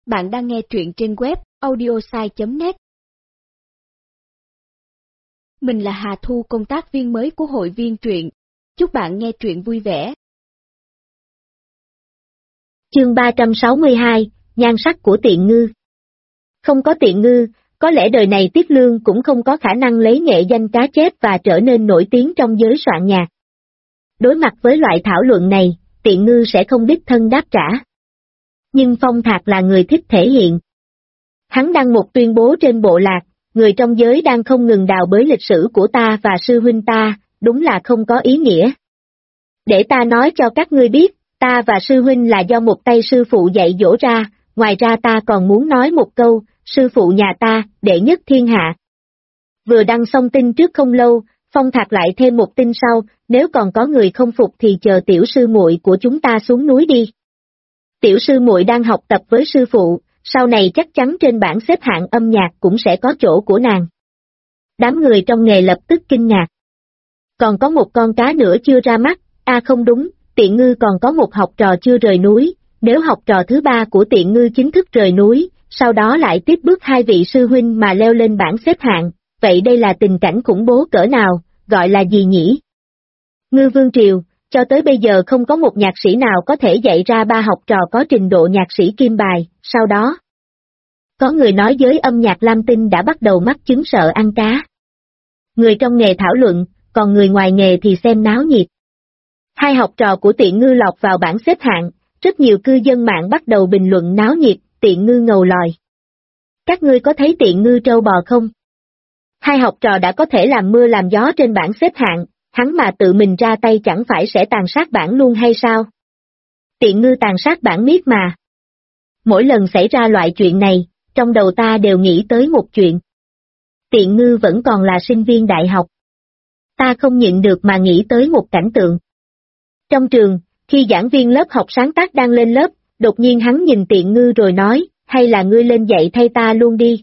Bạn đang nghe truyện trên web audiosai.net. Mình là Hà Thu, công tác viên mới của hội viên truyện. Chúc bạn nghe truyện vui vẻ. Chương 362, nhan sắc của Tiện Ngư. Không có Tiện Ngư, có lẽ đời này Tiết Lương cũng không có khả năng lấy nghệ danh cá chép và trở nên nổi tiếng trong giới soạn nhạc. Đối mặt với loại thảo luận này, Tiện Ngư sẽ không đích thân đáp trả. Nhưng Phong Thạc là người thích thể hiện. Hắn đăng một tuyên bố trên bộ lạc, người trong giới đang không ngừng đào bới lịch sử của ta và sư huynh ta, đúng là không có ý nghĩa. Để ta nói cho các ngươi biết, ta và sư huynh là do một tay sư phụ dạy dỗ ra, ngoài ra ta còn muốn nói một câu, sư phụ nhà ta, đệ nhất thiên hạ. Vừa đăng xong tin trước không lâu, Phong Thạc lại thêm một tin sau, nếu còn có người không phục thì chờ tiểu sư muội của chúng ta xuống núi đi. Tiểu sư muội đang học tập với sư phụ, sau này chắc chắn trên bảng xếp hạng âm nhạc cũng sẽ có chỗ của nàng. Đám người trong nghề lập tức kinh ngạc. Còn có một con cá nữa chưa ra mắt, không đúng, Tiện Ngư còn có một học trò chưa rời núi, nếu học trò thứ ba của Tiện Ngư chính thức rời núi, sau đó lại tiếp bước hai vị sư huynh mà leo lên bảng xếp hạng, vậy đây là tình cảnh khủng bố cỡ nào, gọi là gì nhỉ? Ngư Vương Triều, cho tới bây giờ không có một nhạc sĩ nào có thể dạy ra ba học trò có trình độ nhạc sĩ kim bài, sau đó. Có người nói giới âm nhạc Lam Tinh đã bắt đầu mắc chứng sợ ăn cá. Người trong nghề thảo luận, còn người ngoài nghề thì xem náo nhiệt. Hai học trò của Tiện Ngư lọt vào bảng xếp hạng, rất nhiều cư dân mạng bắt đầu bình luận náo nhiệt, Tiện Ngư ngầu lòi. Các ngươi có thấy Tiện Ngư trâu bò không? Hai học trò đã có thể làm mưa làm gió trên bảng xếp hạng, hắn mà tự mình ra tay chẳng phải sẽ tàn sát bảng luôn hay sao? Tiện Ngư tàn sát bảng miết mà. Mỗi lần xảy ra loại chuyện này, trong đầu ta đều nghĩ tới một chuyện. Tiện Ngư vẫn còn là sinh viên đại học. Ta không nhịn được mà nghĩ tới một cảnh tượng. Trong trường, khi giảng viên lớp học sáng tác đang lên lớp, đột nhiên hắn nhìn Tiện Ngư rồi nói, hay là ngươi lên dạy thay ta luôn đi.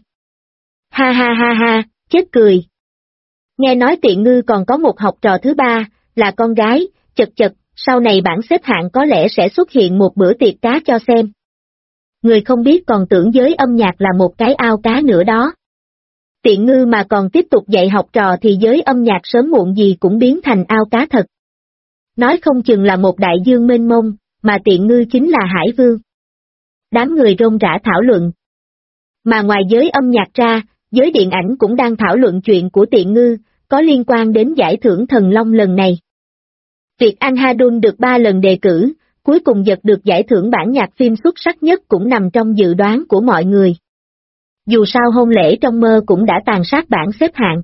Ha ha ha ha, chết cười. Nghe nói Tiện Ngư còn có một học trò thứ ba, là con gái, chật chật, sau này bảng xếp hạng có lẽ sẽ xuất hiện một bữa tiệc cá cho xem. Người không biết còn tưởng giới âm nhạc là một cái ao cá nữa đó. Tiện Ngư mà còn tiếp tục dạy học trò thì giới âm nhạc sớm muộn gì cũng biến thành ao cá thật. Nói không chừng là một đại dương mênh mông, mà Tiện Ngư chính là Hải Vương. Đám người rôm rã thảo luận. Mà ngoài giới âm nhạc ra, giới điện ảnh cũng đang thảo luận chuyện của Tiện Ngư, có liên quan đến giải thưởng Thần Long lần này. Việc Anh Hadun được 3 lần đề cử, cuối cùng giật được giải thưởng bản nhạc phim xuất sắc nhất cũng nằm trong dự đoán của mọi người. Dù sao hôn lễ trong mơ cũng đã tàn sát bảng xếp hạng.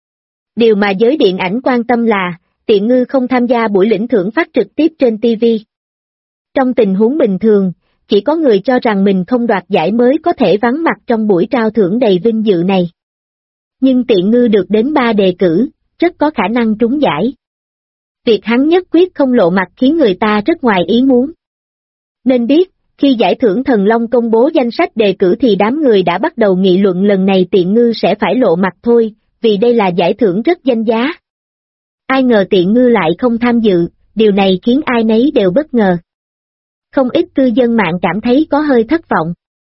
Điều mà giới điện ảnh quan tâm là, Tiện Ngư không tham gia buổi lĩnh thưởng phát trực tiếp trên TV. Trong tình huống bình thường, chỉ có người cho rằng mình không đoạt giải mới có thể vắng mặt trong buổi trao thưởng đầy vinh dự này. Nhưng Tiện Ngư được đến 3 đề cử, rất có khả năng trúng giải. Việc hắn nhất quyết không lộ mặt khiến người ta rất ngoài ý muốn. Nên biết, khi giải thưởng Thần Long công bố danh sách đề cử thì đám người đã bắt đầu nghị luận lần này Tiện Ngư sẽ phải lộ mặt thôi, vì đây là giải thưởng rất danh giá. Ai ngờ Tiện Ngư lại không tham dự, điều này khiến ai nấy đều bất ngờ. Không ít cư dân mạng cảm thấy có hơi thất vọng.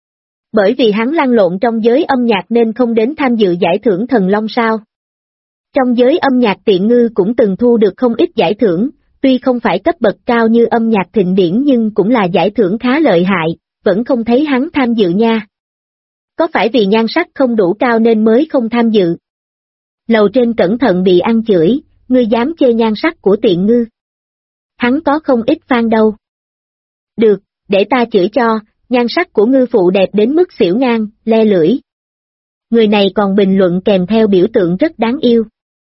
Bởi vì hắn lăn lộn trong giới âm nhạc nên không đến tham dự giải thưởng Thần Long sao. Trong giới âm nhạc Tiện Ngư cũng từng thu được không ít giải thưởng, tuy không phải cấp bậc cao như âm nhạc thịnh điển nhưng cũng là giải thưởng khá lợi hại, vẫn không thấy hắn tham dự nha. Có phải vì nhan sắc không đủ cao nên mới không tham dự? Lầu trên cẩn thận bị ăn chửi, ngươi dám chê nhan sắc của Tiện Ngư. Hắn có không ít fan đâu. Được, để ta chửi cho, nhan sắc của ngư phụ đẹp đến mức xỉu ngang, le lưỡi. Người này còn bình luận kèm theo biểu tượng rất đáng yêu.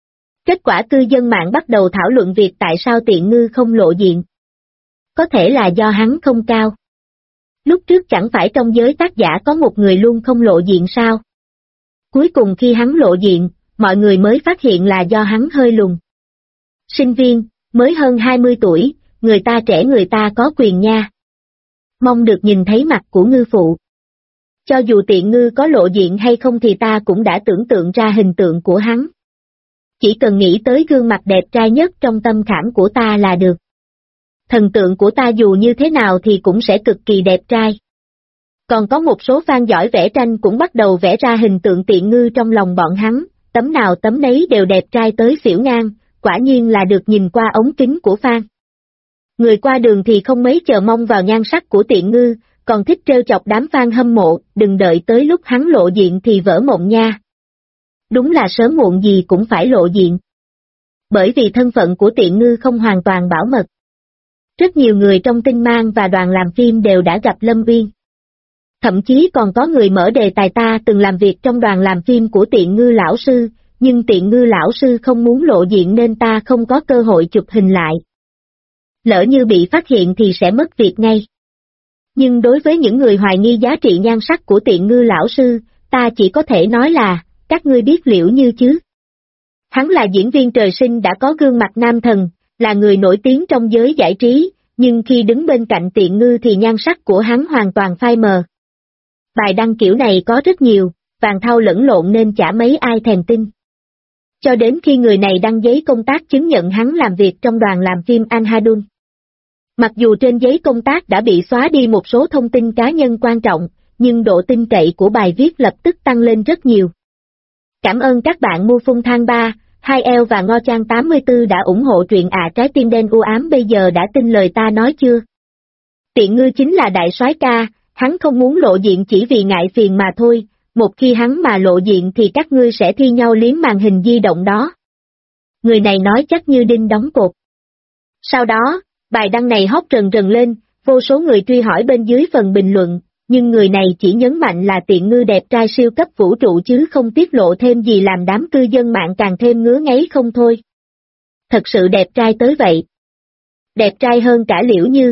Kết quả cư dân mạng bắt đầu thảo luận việc tại sao Tiện Ngư không lộ diện. Có thể là do hắn không cao. Lúc trước chẳng phải trong giới tác giả có một người luôn không lộ diện sao? Cuối cùng khi hắn lộ diện, mọi người mới phát hiện là do hắn hơi lùn. Sinh viên, mới hơn 20 tuổi, người ta trẻ người ta có quyền nha. Mong được nhìn thấy mặt của ngư phụ. Cho dù Tiện Ngư có lộ diện hay không thì ta cũng đã tưởng tượng ra hình tượng của hắn. Chỉ cần nghĩ tới gương mặt đẹp trai nhất trong tâm khảm của ta là được. Thần tượng của ta dù như thế nào thì cũng sẽ cực kỳ đẹp trai. Còn có một số fan giỏi vẽ tranh cũng bắt đầu vẽ ra hình tượng Tiện Ngư trong lòng bọn hắn, tấm nào tấm nấy đều đẹp trai tới xỉu ngang, quả nhiên là được nhìn qua ống kính của fan. Người qua đường thì không mấy chờ mong vào nhan sắc của Tiện Ngư, còn thích trêu chọc đám fan hâm mộ, đừng đợi tới lúc hắn lộ diện thì vỡ mộng nha. Đúng là sớm muộn gì cũng phải lộ diện. Bởi vì thân phận của Tiện Ngư không hoàn toàn bảo mật. Rất nhiều người trong Tinh Mang và đoàn làm phim đều đã gặp Lâm Uyên. Thậm chí còn có người mở đề tài ta từng làm việc trong đoàn làm phim của Tiện Ngư lão sư, nhưng Tiện Ngư lão sư không muốn lộ diện nên ta không có cơ hội chụp hình lại. Lỡ như bị phát hiện thì sẽ mất việc ngay. Nhưng đối với những người hoài nghi giá trị nhan sắc của Tiện Ngư lão sư, ta chỉ có thể nói là, các ngươi biết Liễu Như chứ? Hắn là diễn viên trời sinh đã có gương mặt nam thần, là người nổi tiếng trong giới giải trí, nhưng khi đứng bên cạnh Tiện Ngư thì nhan sắc của hắn hoàn toàn phai mờ. Bài đăng kiểu này có rất nhiều, vàng thau lẫn lộn nên chả mấy ai thèm tin. Cho đến khi người này đăng giấy công tác chứng nhận hắn làm việc trong đoàn làm phim Anhadun. Mặc dù trên giấy công tác đã bị xóa đi một số thông tin cá nhân quan trọng, nhưng độ tin cậy của bài viết lập tức tăng lên rất nhiều. Cảm ơn các bạn Mu Phung Thang 3, 2L và Ngo Trang 84 đã ủng hộ truyện Trái tim đen u ám. Bây giờ đã tin lời ta nói chưa? Tiện Ngư chính là đại soái ca, hắn không muốn lộ diện chỉ vì ngại phiền mà thôi, một khi hắn mà lộ diện thì các ngươi sẽ thi nhau liếm màn hình di động đó. Người này nói chắc như đinh đóng cột. Sau đó, bài đăng này hot rần rần lên, vô số người truy hỏi bên dưới phần bình luận, nhưng người này chỉ nhấn mạnh là Tiện Ngư đẹp trai siêu cấp vũ trụ chứ không tiết lộ thêm gì làm đám cư dân mạng càng thêm ngứa ngáy không thôi. Thật sự đẹp trai tới vậy. Đẹp trai hơn cả Liễu Như.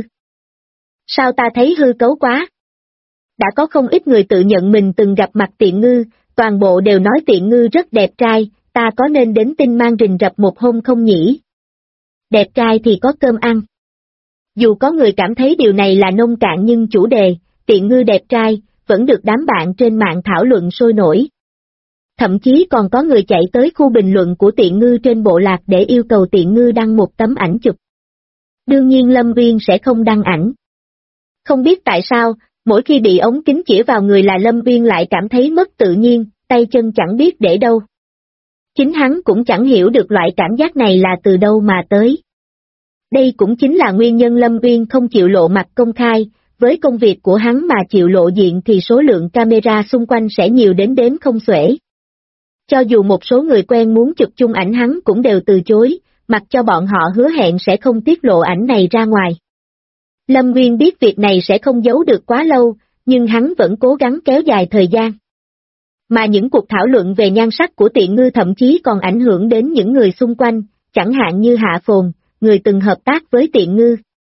Sao ta thấy hư cấu quá? Đã có không ít người tự nhận mình từng gặp mặt Tiện Ngư, toàn bộ đều nói Tiện Ngư rất đẹp trai, ta có nên đến Tinh Mang rình rập một hôm không nhỉ? Đẹp trai thì có cơm ăn. Dù có người cảm thấy điều này là nông cạn nhưng chủ đề, Tiện Ngư đẹp trai, vẫn được đám bạn trên mạng thảo luận sôi nổi. Thậm chí còn có người chạy tới khu bình luận của Tiện Ngư trên bộ lạc để yêu cầu Tiện Ngư đăng một tấm ảnh chụp. Đương nhiên Lâm Uyên sẽ không đăng ảnh. Không biết tại sao, mỗi khi bị ống kính chĩa vào người là Lâm Uyên lại cảm thấy mất tự nhiên, tay chân chẳng biết để đâu. Chính hắn cũng chẳng hiểu được loại cảm giác này là từ đâu mà tới. Đây cũng chính là nguyên nhân Lâm Uyên không chịu lộ mặt công khai, với công việc của hắn mà chịu lộ diện thì số lượng camera xung quanh sẽ nhiều đến đếm không xuể. Cho dù một số người quen muốn chụp chung ảnh hắn cũng đều từ chối, mặc cho bọn họ hứa hẹn sẽ không tiết lộ ảnh này ra ngoài. Lâm Uyên biết việc này sẽ không giấu được quá lâu, nhưng hắn vẫn cố gắng kéo dài thời gian. Mà những cuộc thảo luận về nhan sắc của Tiện Ngư thậm chí còn ảnh hưởng đến những người xung quanh, chẳng hạn như Hạ Phồn, người từng hợp tác với Tiện Ngư.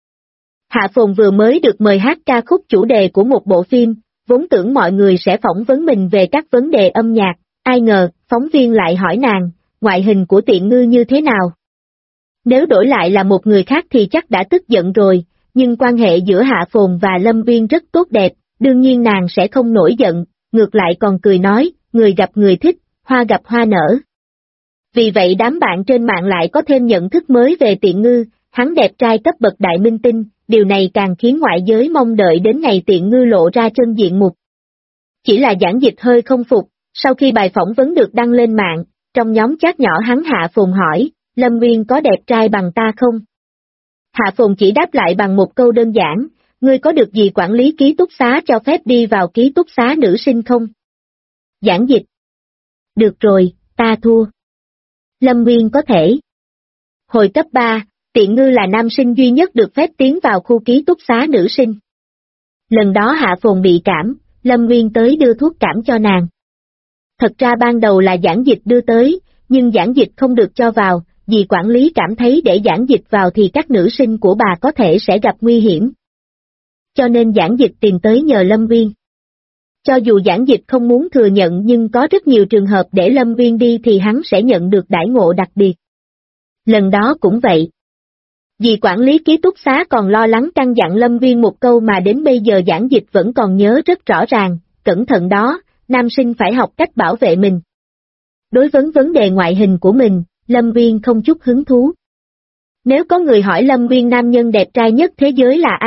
Hạ Phồn vừa mới được mời hát ca khúc chủ đề của một bộ phim, vốn tưởng mọi người sẽ phỏng vấn mình về các vấn đề âm nhạc, ai ngờ, phóng viên lại hỏi nàng, ngoại hình của Tiện Ngư như thế nào? Nếu đổi lại là một người khác thì chắc đã tức giận rồi, nhưng quan hệ giữa Hạ Phồn và Lâm Uyên rất tốt đẹp, đương nhiên nàng sẽ không nổi giận, ngược lại còn cười nói, người gặp người thích, hoa gặp hoa nở. Vì vậy đám bạn trên mạng lại có thêm nhận thức mới về Tiện Ngư, hắn đẹp trai cấp bậc đại minh tinh, điều này càng khiến ngoại giới mong đợi đến ngày Tiện Ngư lộ ra chân diện mục. Chỉ là Giản Dịch hơi không phục, sau khi bài phỏng vấn được đăng lên mạng, trong nhóm chat nhỏ hắn Hạ Phồn hỏi, Lâm Uyên có đẹp trai bằng ta không? Hạ Phồn chỉ đáp lại bằng một câu đơn giản, ngươi có được gì quản lý ký túc xá cho phép đi vào ký túc xá nữ sinh không? Giản Dịch. Được rồi, ta thua. Lâm Uyên có thể. Hồi cấp 3, Tiện Ngư là nam sinh duy nhất được phép tiến vào khu ký túc xá nữ sinh. Lần đó Hạ Phồn bị cảm, Lâm Uyên tới đưa thuốc cảm cho nàng. Thật ra ban đầu là Giản Dịch đưa tới, nhưng Giản Dịch không được cho vào, vì quản lý cảm thấy để Giản Dịch vào thì các nữ sinh của bà có thể sẽ gặp nguy hiểm. Cho nên Giản Dịch tìm tới nhờ Lâm Uyên. Cho dù Giản Dịch không muốn thừa nhận nhưng có rất nhiều trường hợp để Lâm Uyên đi thì hắn sẽ nhận được đãi ngộ đặc biệt. Lần đó cũng vậy. Vì quản lý ký túc xá còn lo lắng căn dặn Lâm Uyên một câu mà đến bây giờ Giản Dịch vẫn còn nhớ rất rõ ràng, cẩn thận đó, nam sinh phải học cách bảo vệ mình. Đối với vấn đề ngoại hình của mình, Lâm Uyên không chút hứng thú. Nếu có người hỏi Lâm Uyên nam nhân đẹp trai nhất thế giới là ai,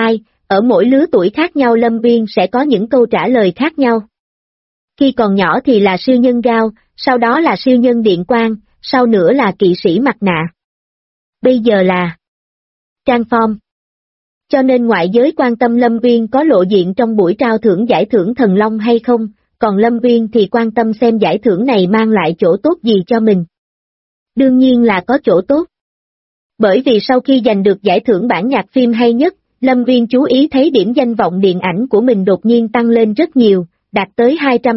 ở mỗi lứa tuổi khác nhau Lâm Viên sẽ có những câu trả lời khác nhau. Khi còn nhỏ thì là siêu nhân Gao, sau đó là siêu nhân điện quang, sau nữa là kỵ sĩ mặt nạ. Bây giờ là Transform. Cho nên ngoại giới quan tâm Lâm Viên có lộ diện trong buổi trao thưởng giải thưởng Thần Long hay không, còn Lâm Viên thì quan tâm xem giải thưởng này mang lại chỗ tốt gì cho mình. Đương nhiên là có chỗ tốt. Bởi vì sau khi giành được giải thưởng bản nhạc phim hay nhất, Lâm Viên chú ý thấy điểm danh vọng điện ảnh của mình đột nhiên tăng lên rất nhiều, đạt tới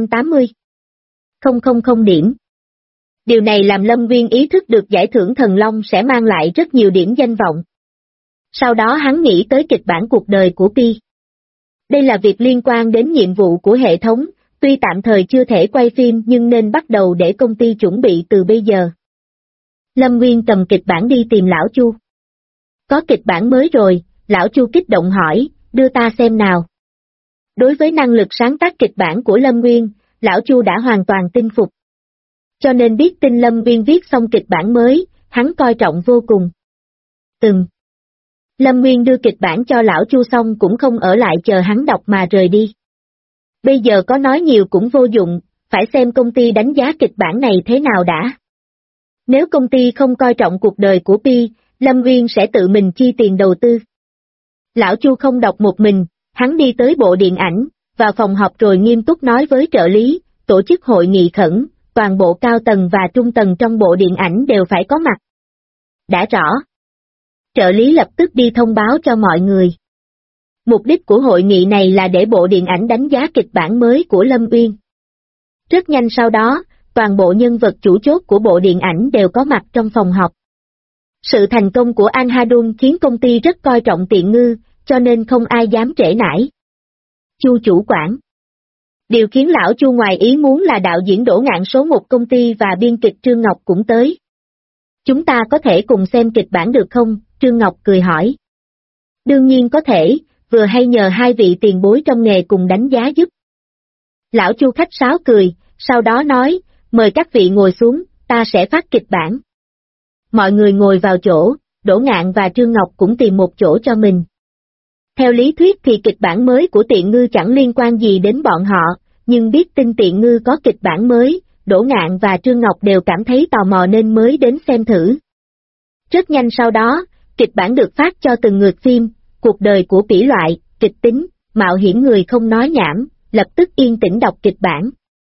280,000 điểm. Điều này làm Lâm Viên ý thức được giải thưởng Thần Long sẽ mang lại rất nhiều điểm danh vọng. Sau đó hắn nghĩ tới kịch bản cuộc đời của Pi. Đây là việc liên quan đến nhiệm vụ của hệ thống, tuy tạm thời chưa thể quay phim nhưng nên bắt đầu để công ty chuẩn bị từ bây giờ. Lâm Viên cầm kịch bản đi tìm Lão Chu. Có kịch bản mới rồi, Lão Chu kích động hỏi, đưa ta xem nào. Đối với năng lực sáng tác kịch bản của Lâm Nguyên, Lão Chu đã hoàn toàn tin phục. Cho nên biết tin Lâm Viên viết xong kịch bản mới, hắn coi trọng vô cùng. Lâm Nguyên đưa kịch bản cho Lão Chu xong cũng không ở lại chờ hắn đọc mà rời đi. Bây giờ có nói nhiều cũng vô dụng, phải xem công ty đánh giá kịch bản này thế nào đã. Nếu công ty không coi trọng cuộc đời của Pi, Lâm Nguyên sẽ tự mình chi tiền đầu tư. Lão Chu không đọc một mình, hắn đi tới bộ điện ảnh, vào phòng họp rồi nghiêm túc nói với trợ lý, tổ chức hội nghị khẩn, toàn bộ cao tầng và trung tầng trong bộ điện ảnh đều phải có mặt. Đã rõ. Trợ lý lập tức đi thông báo cho mọi người. Mục đích của hội nghị này là để bộ điện ảnh đánh giá kịch bản mới của Lâm Uyên. Rất nhanh sau đó, toàn bộ nhân vật chủ chốt của bộ điện ảnh đều có mặt trong phòng họp. Sự thành công của An Hadun khiến công ty rất coi trọng Tiện Ngư, cho nên không ai dám trễ nải. Chu chủ quản. Điều khiến lão Chu ngoài ý muốn là đạo diễn Đỗ Ngạn số 1 công ty và biên kịch Trương Ngọc cũng tới. Chúng ta có thể cùng xem kịch bản được không? Trương Ngọc cười hỏi. Đương nhiên có thể, vừa hay nhờ hai vị tiền bối trong nghề cùng đánh giá giúp. Lão Chu khách sáo cười, sau đó nói, mời các vị ngồi xuống, ta sẽ phát kịch bản. Mọi người ngồi vào chỗ, Đỗ Ngạn và Trương Ngọc cũng tìm một chỗ cho mình. Theo lý thuyết thì kịch bản mới của Tiện Ngư chẳng liên quan gì đến bọn họ, nhưng biết tin Tiện Ngư có kịch bản mới, Đỗ Ngạn và Trương Ngọc đều cảm thấy tò mò nên mới đến xem thử. Rất nhanh sau đó, kịch bản được phát cho từng lượt phim, cuộc đời của Pỉ loại, kịch tính, mạo hiểm người không nói nhảm, lập tức yên tĩnh đọc kịch bản.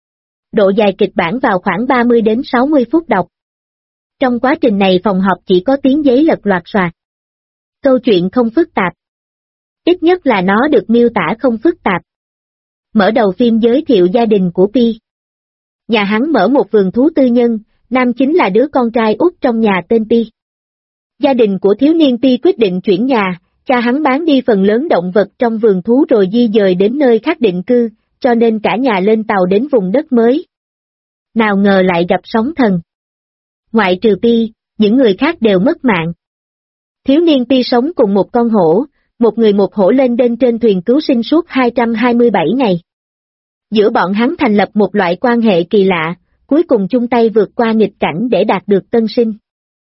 Độ dài kịch bản vào khoảng 30 đến 60 phút đọc. Trong quá trình này phòng họp chỉ có tiếng giấy lật loạt soạt. Câu chuyện không phức tạp. Ít nhất là nó được miêu tả không phức tạp. Mở đầu phim giới thiệu gia đình của Pi. Nhà hắn mở một vườn thú tư nhân, nam chính là đứa con trai út trong nhà tên Pi. Gia đình của thiếu niên Pi quyết định chuyển nhà, cha hắn bán đi phần lớn động vật trong vườn thú rồi di dời đến nơi khác định cư, cho nên cả nhà lên tàu đến vùng đất mới. Nào ngờ lại gặp sóng thần. Ngoại trừ Pi, những người khác đều mất mạng. Thiếu niên Pi sống cùng một con hổ, một người một hổ lên đên trên thuyền cứu sinh suốt 227 ngày. Giữa bọn hắn thành lập một loại quan hệ kỳ lạ, cuối cùng chung tay vượt qua nghịch cảnh để đạt được tân sinh.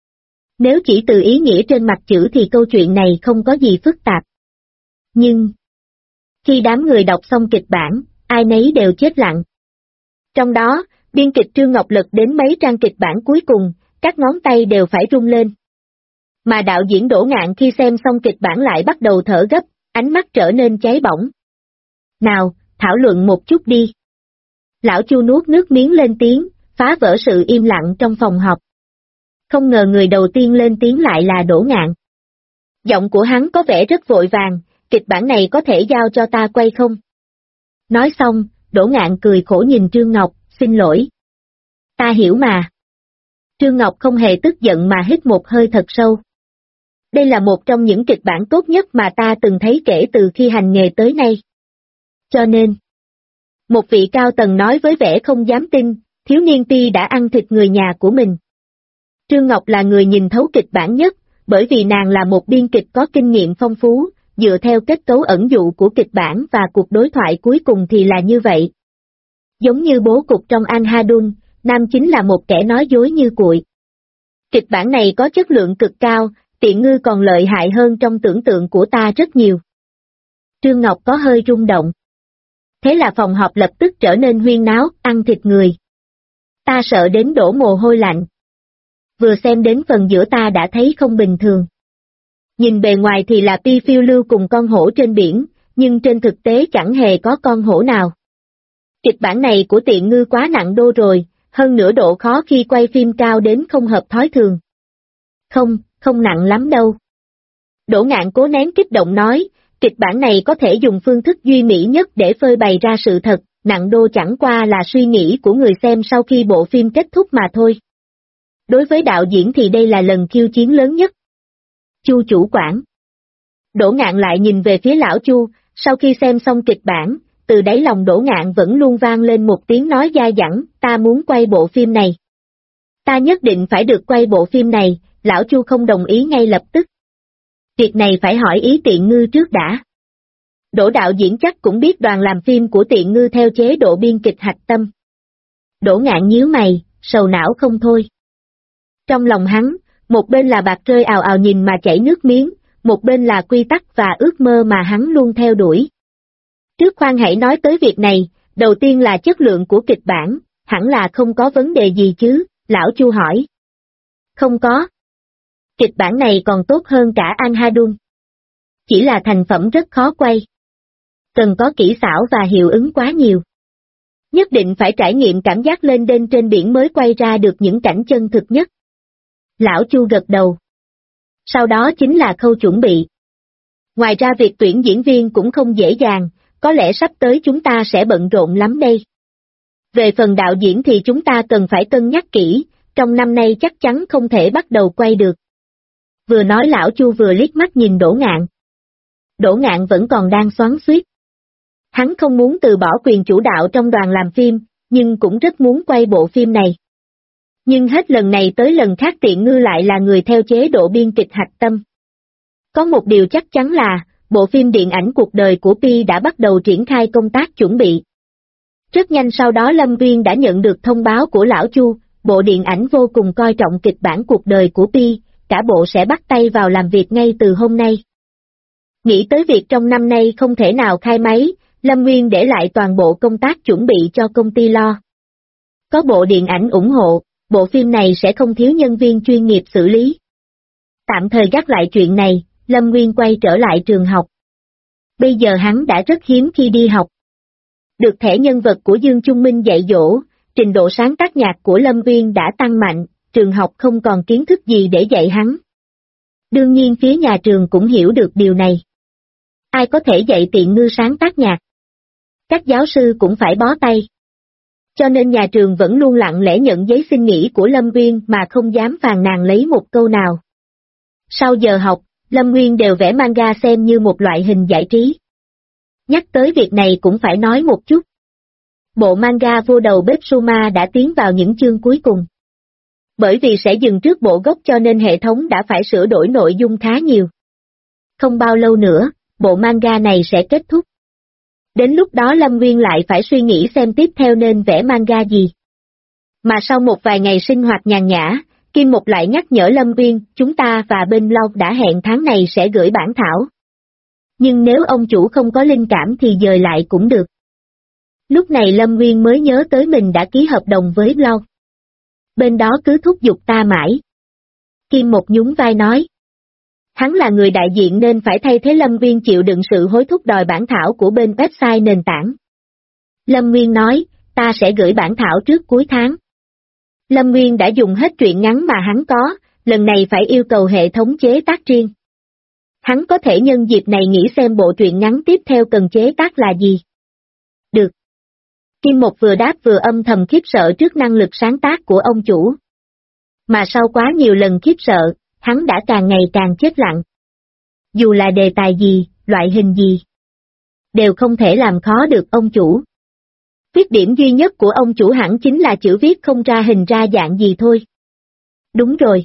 Nếu chỉ từ ý nghĩa trên mặt chữ thì câu chuyện này không có gì phức tạp. Nhưng, khi đám người đọc xong kịch bản, ai nấy đều chết lặng. Trong đó, biên kịch Trương Ngọc lật đến mấy trang kịch bản cuối cùng, các ngón tay đều phải rung lên. Mà đạo diễn Đỗ Ngạn khi xem xong kịch bản lại bắt đầu thở gấp, ánh mắt trở nên cháy bỏng. Nào, thảo luận một chút đi. Lão Chu nuốt nước miếng lên tiếng, phá vỡ sự im lặng trong phòng họp. Không ngờ người đầu tiên lên tiếng lại là Đỗ Ngạn. Giọng của hắn có vẻ rất vội vàng, kịch bản này có thể giao cho ta quay không? Nói xong, Đỗ Ngạn cười khổ nhìn Trương Ngọc, xin lỗi. Ta hiểu mà. Trương Ngọc không hề tức giận mà hít một hơi thật sâu. Đây là một trong những kịch bản tốt nhất mà ta từng thấy kể từ khi hành nghề tới nay. Cho nên, một vị cao tầng nói với vẻ không dám tin, thiếu niên Pi đã ăn thịt người nhà của mình. Trương Ngọc là người nhìn thấu kịch bản nhất, bởi vì nàng là một biên kịch có kinh nghiệm phong phú, dựa theo kết cấu ẩn dụ của kịch bản và cuộc đối thoại cuối cùng thì là như vậy. Giống như bố cục trong An Hadun, nam chính là một kẻ nói dối như cuội. Kịch bản này có chất lượng cực cao, Tiện Ngư còn lợi hại hơn trong tưởng tượng của ta rất nhiều. Trương Ngọc có hơi rung động. Thế là phòng họp lập tức trở nên huyên náo, ăn thịt người. Ta sợ đến đổ mồ hôi lạnh. Vừa xem đến phần giữa ta đã thấy không bình thường. Nhìn bề ngoài thì là Pi phiêu lưu cùng con hổ trên biển, nhưng trên thực tế chẳng hề có con hổ nào. Kịch bản này của Tiện Ngư quá nặng đô rồi, hơn nữa độ khó khi quay phim cao đến không hợp thói thường. Không nặng lắm đâu. Đỗ Ngạn cố nén kích động nói, kịch bản này có thể dùng phương thức duy mỹ nhất để phơi bày ra sự thật, nặng đô chẳng qua là suy nghĩ của người xem sau khi bộ phim kết thúc mà thôi. Đối với đạo diễn thì đây là lần khiêu chiến lớn nhất. Chu chủ quản. Đỗ Ngạn lại nhìn về phía lão Chu, sau khi xem xong kịch bản, từ đáy lòng Đỗ Ngạn vẫn luôn vang lên một tiếng nói dai dẳng, ta muốn quay bộ phim này. Ta nhất định phải được quay bộ phim này, lão Chu không đồng ý ngay lập tức. Việc này phải hỏi ý Tiện Ngư trước đã. Đỗ đạo diễn chắc cũng biết đoàn làm phim của Tiện Ngư theo chế độ biên kịch hạch tâm. Đỗ Ngạn nhíu mày, sầu não không thôi. Trong lòng hắn, một bên là bạc rơi ào ào nhìn mà chảy nước miếng, một bên là quy tắc và ước mơ mà hắn luôn theo đuổi. Trước khoan hãy nói tới việc này, đầu tiên là chất lượng của kịch bản, hẳn là không có vấn đề gì chứ, lão Chu hỏi. Không có. Kịch bản này còn tốt hơn cả Anhadun. Chỉ là thành phẩm rất khó quay. Cần có kỹ xảo và hiệu ứng quá nhiều. Nhất định phải trải nghiệm cảm giác lên đên trên biển mới quay ra được những cảnh chân thực nhất. Lão Chu gật đầu. Sau đó chính là khâu chuẩn bị. Ngoài ra việc tuyển diễn viên cũng không dễ dàng, có lẽ sắp tới chúng ta sẽ bận rộn lắm đây. Về phần đạo diễn thì chúng ta cần phải cân nhắc kỹ, trong năm nay chắc chắn không thể bắt đầu quay được. Vừa nói lão Chu vừa liếc mắt nhìn Đỗ Ngạn. Đỗ Ngạn vẫn còn đang xoắn xuýt. Hắn không muốn từ bỏ quyền chủ đạo trong đoàn làm phim, nhưng cũng rất muốn quay bộ phim này. Nhưng hết lần này tới lần khác Tiện Ngư lại là người theo chế độ biên kịch hạch tâm. Có một điều chắc chắn là, bộ phim điện ảnh cuộc đời của Pi đã bắt đầu triển khai công tác chuẩn bị. Rất nhanh sau đó Lâm Uyên đã nhận được thông báo của lão Chu, bộ điện ảnh vô cùng coi trọng kịch bản cuộc đời của Pi, cả bộ sẽ bắt tay vào làm việc ngay từ hôm nay. Nghĩ tới việc trong năm nay không thể nào khai máy, Lâm Uyên để lại toàn bộ công tác chuẩn bị cho công ty lo. Có bộ điện ảnh ủng hộ, bộ phim này sẽ không thiếu nhân viên chuyên nghiệp xử lý. Tạm thời gác lại chuyện này, Lâm Uyên quay trở lại trường học. Bây giờ hắn đã rất hiếm khi đi học. Được thẻ nhân vật của Dương Trung Minh dạy dỗ, trình độ sáng tác nhạc của Lâm Uyên đã tăng mạnh, trường học không còn kiến thức gì để dạy hắn. Đương nhiên phía nhà trường cũng hiểu được điều này. Ai có thể dạy Tiện Ngư sáng tác nhạc? Các giáo sư cũng phải bó tay. Cho nên nhà trường vẫn luôn lặng lẽ nhận giấy xin nghỉ của Lâm Uyên mà không dám phàn nàn lấy một câu nào. Sau giờ học, Lâm Uyên đều vẽ manga xem như một loại hình giải trí. Nhắc tới việc này cũng phải nói một chút. Bộ manga vô đầu bếp Suma đã tiến vào những chương cuối cùng. Bởi vì sẽ dừng trước bộ gốc cho nên hệ thống đã phải sửa đổi nội dung khá nhiều. Không bao lâu nữa, bộ manga này sẽ kết thúc. Đến lúc đó Lâm Uyên lại phải suy nghĩ xem tiếp theo nên vẽ manga gì. Mà sau một vài ngày sinh hoạt nhàn nhã, Kim Mục lại nhắc nhở Lâm Uyên, chúng ta và bên Long đã hẹn tháng này sẽ gửi bản thảo. Nhưng nếu ông chủ không có linh cảm thì dời lại cũng được. Lúc này Lâm Uyên mới nhớ tới mình đã ký hợp đồng với Long. Bên đó cứ thúc giục ta mãi. Kim Mục nhún vai nói. Hắn là người đại diện nên phải thay thế Lâm Uyên chịu đựng sự hối thúc đòi bản thảo của bên website nền tảng. Lâm Uyên nói, ta sẽ gửi bản thảo trước cuối tháng. Lâm Uyên đã dùng hết truyện ngắn mà hắn có, lần này phải yêu cầu hệ thống chế tác riêng. Hắn có thể nhân dịp này nghĩ xem bộ truyện ngắn tiếp theo cần chế tác là gì. Được. Kim Mục vừa đáp vừa âm thầm khiếp sợ trước năng lực sáng tác của ông chủ. Mà sau quá nhiều lần khiếp sợ, hắn đã càng ngày càng chết lặng. Dù là đề tài gì, loại hình gì, đều không thể làm khó được ông chủ. Khuyết điểm duy nhất của ông chủ hẳn chính là chữ viết không ra hình ra dạng gì thôi. Đúng rồi.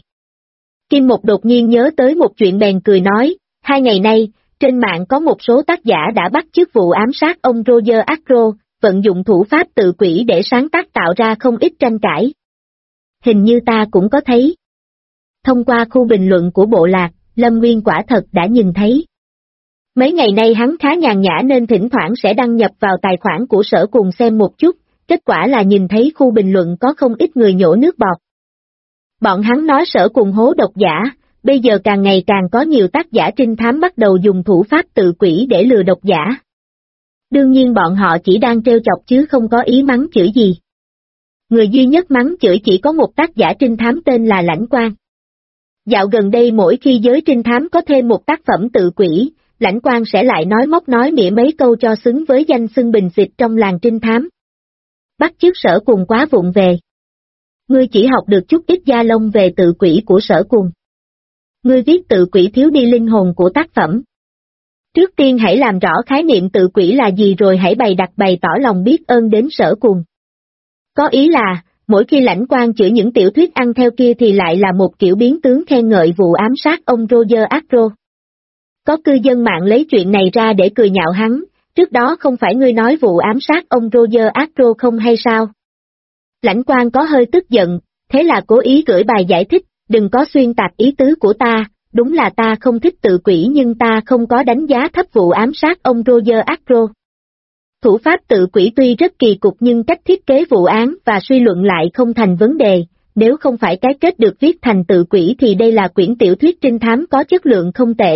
Kim Mục đột nhiên nhớ tới một chuyện bèn cười nói, 2 ngày nay, trên mạng có một số tác giả đã bắt chước vụ ám sát ông Roger Acro, vận dụng thủ pháp tự quỷ để sáng tác tạo ra không ít tranh cãi. Hình như ta cũng có thấy. Thông qua khu bình luận của bộ lạc, Lâm Nguyên quả thật đã nhìn thấy. Mấy ngày nay hắn khá nhàn nhã nên thỉnh thoảng sẽ đăng nhập vào tài khoản của Sở Cùng xem một chút, kết quả là nhìn thấy khu bình luận có không ít người nhổ nước bọt. Bọn hắn nói Sở Cùng hố độc giả, bây giờ càng ngày càng có nhiều tác giả trinh thám bắt đầu dùng thủ pháp tự quỷ để lừa độc giả. Đương nhiên bọn họ chỉ đang trêu chọc chứ không có ý mắng chửi gì. Người duy nhất mắng chửi chỉ có một tác giả trinh thám tên là Lãnh Quang. Dạo gần đây mỗi khi giới trinh thám có thêm một tác phẩm tự quỷ, Lãnh Quang sẽ lại nói móc nói mỉa mấy câu cho xứng với danh xưng bình xịt trong làng trinh thám. Bắt chước Sở Cùng quá vụng về. Ngươi chỉ học được chút ít da lông về tự quỷ của Sở Cùng. Ngươi viết tự quỷ thiếu đi linh hồn của tác phẩm. Trước tiên hãy làm rõ khái niệm tự quỷ là gì rồi hãy bày tỏ lòng biết ơn đến Sở Cùng. Có ý là, mỗi khi Lãnh Quang chửi những tiểu thuyết ăn theo kia thì lại là một kiểu biến tướng khen ngợi vụ ám sát ông Roger Acro. Có cư dân mạng lấy chuyện này ra để cười nhạo hắn, trước đó không phải ngươi nói vụ ám sát ông Roger Acro không hay sao? Lãnh Quang có hơi tức giận, thế là cố ý gửi bài giải thích, đừng có xuyên tạc ý tứ của ta, đúng là ta không thích tự quỷ nhưng ta không có đánh giá thấp vụ ám sát ông Roger Acro. Thủ pháp tự quỷ tuy rất kỳ cục nhưng cách thiết kế vụ án và suy luận lại không thành vấn đề, nếu không phải cái kết được viết thành tự quỷ thì đây là quyển tiểu thuyết trinh thám có chất lượng không tệ.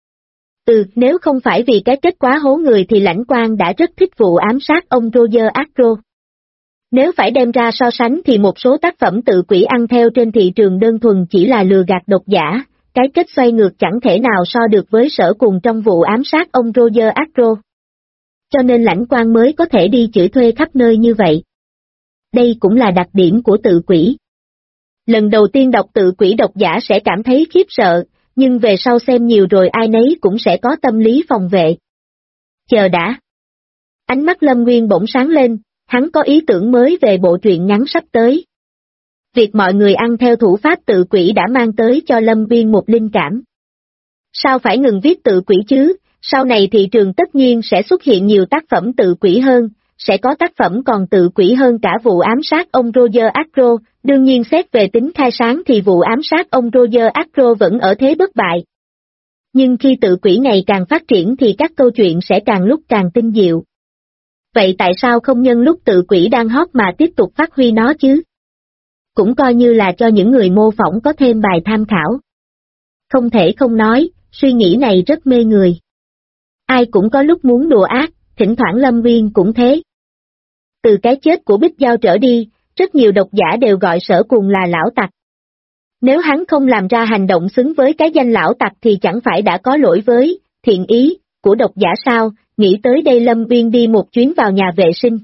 Nếu không phải vì cái kết quá hố người thì Lãnh Quang đã rất thích vụ ám sát ông Roger Acro. Nếu phải đem ra so sánh thì một số tác phẩm tự quỷ ăn theo trên thị trường đơn thuần chỉ là lừa gạt độc giả, cái kết xoay ngược chẳng thể nào so được với Sở Cùng trong vụ ám sát ông Roger Acro. Cho nên Lãnh Quang mới có thể đi chửi thuê khắp nơi như vậy. Đây cũng là đặc điểm của tự quỷ. Lần đầu tiên đọc tự quỷ độc giả sẽ cảm thấy khiếp sợ, nhưng về sau xem nhiều rồi ai nấy cũng sẽ có tâm lý phòng vệ. Chờ đã. Ánh mắt Lâm Nguyên bỗng sáng lên, hắn có ý tưởng mới về bộ truyện ngắn sắp tới. Việc mọi người ăn theo thủ pháp tự quỷ đã mang tới cho Lâm Nguyên một linh cảm. Sao phải ngừng viết tự quỷ chứ, sau này thị trường tất nhiên sẽ xuất hiện nhiều tác phẩm tự quỷ hơn, sẽ có tác phẩm còn tự quỷ hơn cả vụ ám sát ông Roger Acro, đương nhiên xét về tính khai sáng thì vụ ám sát ông Roger Acro vẫn ở thế bất bại. Nhưng khi tự quỷ ngày càng phát triển thì các câu chuyện sẽ càng lúc càng tinh diệu. Vậy tại sao không nhân lúc tự quỷ đang hot mà tiếp tục phát huy nó chứ? Cũng coi như là cho những người mô phỏng có thêm bài tham khảo. Không thể không nói, suy nghĩ này rất mê người. Ai cũng có lúc muốn đùa ác, thỉnh thoảng Lâm Nguyên cũng thế. Từ cái chết của Bích Giao trở đi, rất nhiều độc giả đều gọi Sở Cùng là lão tặc. Nếu hắn không làm ra hành động xứng với cái danh lão tặc thì chẳng phải đã có lỗi với thiện ý của độc giả sao? Nghĩ tới đây Lâm Nguyên đi một chuyến vào nhà vệ sinh.